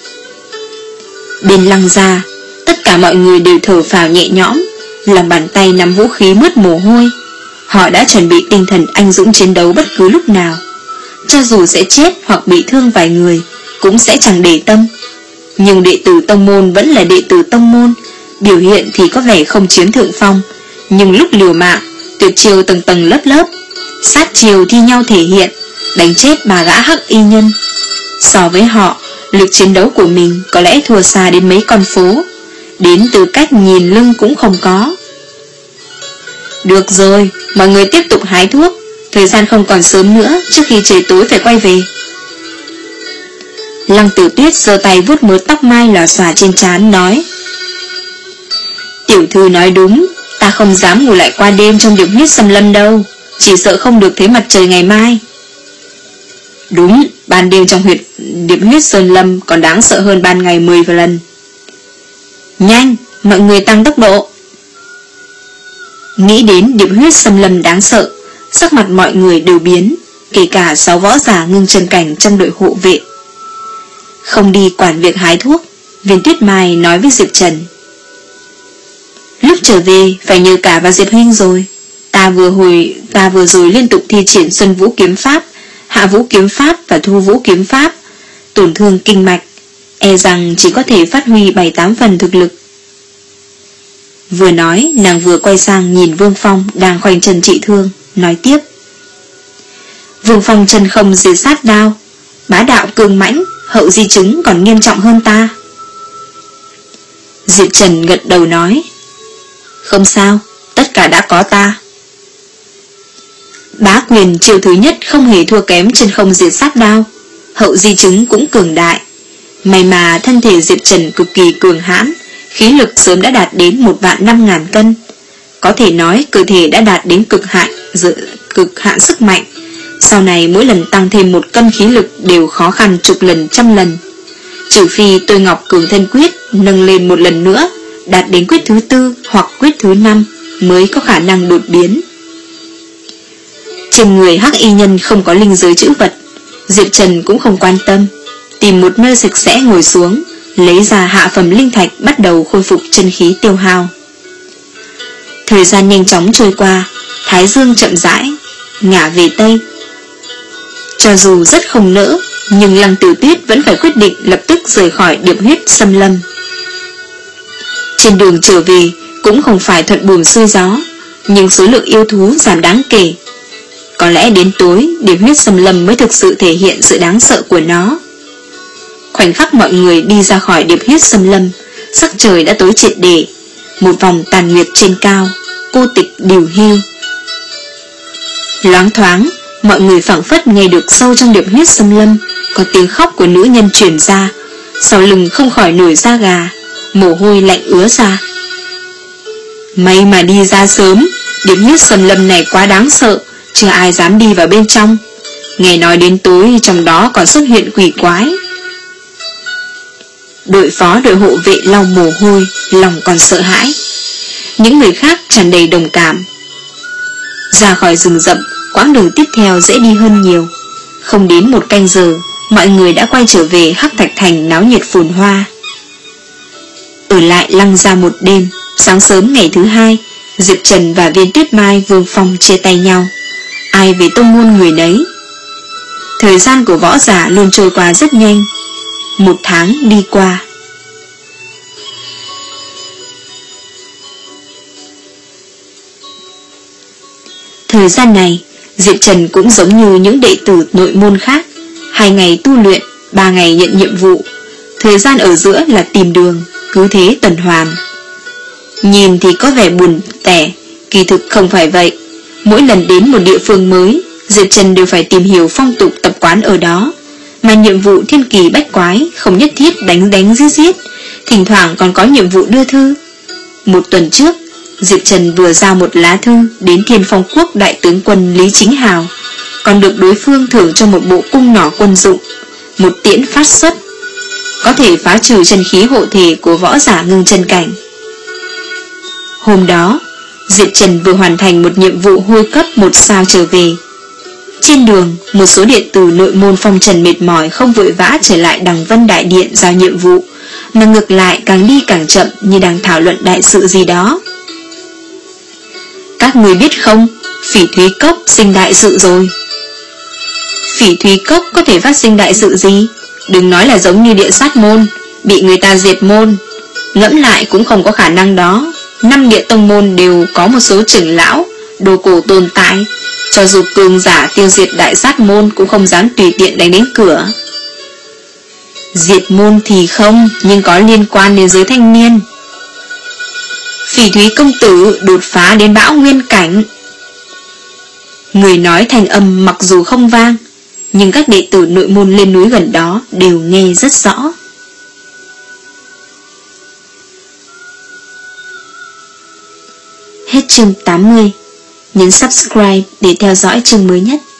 Speaker 1: Bên Lăng gia, tất cả mọi người đều thở phào nhẹ nhõm, lòng bàn tay nắm vũ khí mướt mồ hôi. Họ đã chuẩn bị tinh thần anh dũng chiến đấu bất cứ lúc nào. Cho dù sẽ chết hoặc bị thương vài người, cũng sẽ chẳng để tâm. Nhưng đệ tử tông môn vẫn là đệ tử tông môn, biểu hiện thì có vẻ không chiếm thượng phong, nhưng lúc liều mạng, tuyệt chiêu tầng tầng lớp lớp, sát chiêu thi nhau thể hiện, đánh chết bà gã hắc y nhân. So với họ, lực chiến đấu của mình có lẽ thua xa đến mấy con phố, đến từ cách nhìn lưng cũng không có. Được rồi, mọi người tiếp tục hái thuốc, thời gian không còn sớm nữa, trước khi trời tối phải quay về. Lăng Tử Tuyết giơ tay vuốt mớ tóc mai lòa xòa trên trán nói: Tiểu thư nói đúng, ta không dám ngủ lại qua đêm trong Điệp Huyết Xâm Lâm đâu, chỉ sợ không được thấy mặt trời ngày mai. Đúng, ban đêm trong huyệt Điệp Huyết Sơn Lâm còn đáng sợ hơn ban ngày mười lần. Nhanh, mọi người tăng tốc độ. Nghĩ đến Điệp Huyết Xâm Lâm đáng sợ, sắc mặt mọi người đều biến, kể cả sáu võ giả ngưng chân cảnh trong đội hộ vệ. Không đi quản việc hái thuốc, Viên Tuyết Mai nói với Diệp Trần: Lúc trở về phải nhờ cả vào Diệp huynh rồi. Ta vừa hồi ta vừa rồi liên tục thi triển Xuân Vũ kiếm pháp, Hạ Vũ kiếm pháp và Thu Vũ kiếm pháp, tổn thương kinh mạch, e rằng chỉ có thể phát huy bảy tám phần thực lực. Vừa nói, nàng vừa quay sang nhìn Vương Phong đang khoanh chân trị thương, nói tiếp: Vương Phong chân không diệt sát đao, bá đạo cường mãnh, hậu di chứng còn nghiêm trọng hơn ta. Diệp Trần gật đầu nói: Không sao, tất cả đã có ta. Bá quyền chiêu thứ nhất không hề thua kém chân không diệt sát đao, hậu di chứng cũng cường đại. May mà thân thể Diệp Trần cực kỳ cường hãn, khí lực sớm đã đạt đến một vạn năm ngàn cân. Có thể nói cơ thể đã đạt đến cực hạn, dự, cực hạn sức mạnh. Sau này mỗi lần tăng thêm một cân khí lực đều khó khăn chục lần trăm lần. Trừ phi Tôi Ngọc Cường Thân Quyết nâng lên một lần nữa, đạt đến quyết thứ tư hoặc quyết thứ năm mới có khả năng đột biến. Trên người hắc y nhân không có linh giới chữ vật, Diệp Trần cũng không quan tâm, tìm một nơi sạch sẽ ngồi xuống, lấy ra hạ phẩm linh thạch bắt đầu khôi phục chân khí tiêu hao. Thời gian nhanh chóng trôi qua, thái dương chậm rãi ngả về tây. Cho dù rất không nỡ, nhưng Lăng Tử Tuyết vẫn phải quyết định lập tức rời khỏi Điệp Huyết Xâm Lâm. Trên đường trở về cũng không phải thuận buồm xuôi gió, nhưng số lượng yêu thú giảm đáng kể. Có lẽ đến tối Điệp Huyết Xâm Lâm mới thực sự thể hiện sự đáng sợ của nó. Khoảnh khắc mọi người đi ra khỏi Điệp Huyết Xâm Lâm, sắc trời đã tối triệt để. Một vòng tàn nguyệt trên cao, cô tịch điều hưu. Loáng thoáng, mọi người phảng phất nghe được sâu trong Điệp Huyết Xâm Lâm có tiếng khóc của nữ nhân truyền ra, sau lưng không khỏi nổi da gà, mồ hôi lạnh ứa ra. May mà đi ra sớm, Điệp Huyết Xâm Lâm này quá đáng sợ, chưa ai dám đi vào bên trong. Nghe nói đến tối trong đó còn xuất hiện quỷ quái. Đội phó đội hộ vệ lau mồ hôi, lòng còn sợ hãi. Những người khác tràn đầy đồng cảm. Ra khỏi rừng rậm, quãng đường tiếp theo dễ đi hơn nhiều. Không đến một canh giờ, mọi người đã quay trở về Hắc Thạch Thành náo nhiệt phồn hoa. Ở lại Lăng gia một đêm, sáng sớm ngày thứ hai, Diệp Trần và Viên Tuyết Mai, Vương Phong chia tay nhau. Ai về tông môn người nấy. Thời gian của võ giả luôn trôi qua rất nhanh. Một tháng đi qua. Thời gian này, Diệp Trần cũng giống như những đệ tử nội môn khác, hai ngày tu luyện, ba ngày nhận nhiệm vụ. Thời gian ở giữa là tìm đường, cứ thế tuần hoàn. Nhìn thì có vẻ buồn tẻ, kỳ thực không phải vậy. Mỗi lần đến một địa phương mới, Diệp Trần đều phải tìm hiểu phong tục tập quán ở đó. Mà nhiệm vụ thiên kỳ bách quái không nhất thiết đánh đánh giết giết, thỉnh thoảng còn có nhiệm vụ đưa thư. Một tuần trước, Diệp Trần vừa giao một lá thư đến Thiên Phong Quốc đại tướng quân Lý Chính Hào, còn được đối phương thưởng cho một bộ cung nỏ quân dụng, một tiễn phát xuất, có thể phá trừ chân khí hộ thể của võ giả ngưng chân cảnh. Hôm đó, Diệp Trần vừa hoàn thành một nhiệm vụ hôi cấp một sao trở về. Trên đường, một số điện tử nội môn phong trần mệt mỏi không vội vã trở lại Đằng Vân Đại Điện giao nhiệm vụ, mà ngược lại càng đi càng chậm như đang thảo luận đại sự gì đó. Các người biết không, Phỉ Thúy Cốc sinh đại sự rồi. Phỉ Thúy Cốc có thể phát sinh đại sự gì? Đừng nói là giống như Địa Sát môn, bị người ta diệt môn. Ngẫm lại cũng không có khả năng đó. Năm địa tông môn đều có một số trưởng lão, đồ cổ tồn tại. Cho dù cường giả tiêu diệt Đại Sát môn cũng không dám tùy tiện đánh đến cửa. Diệt môn thì không, nhưng có liên quan đến giới thanh niên. Phỉ Thúy công tử đột phá đến bão nguyên cảnh. Người nói thành âm mặc dù không vang, nhưng các đệ tử nội môn lên núi gần đó đều nghe rất rõ. Hết chương tám mươi. Nhấn subscribe để theo dõi chương mới nhất.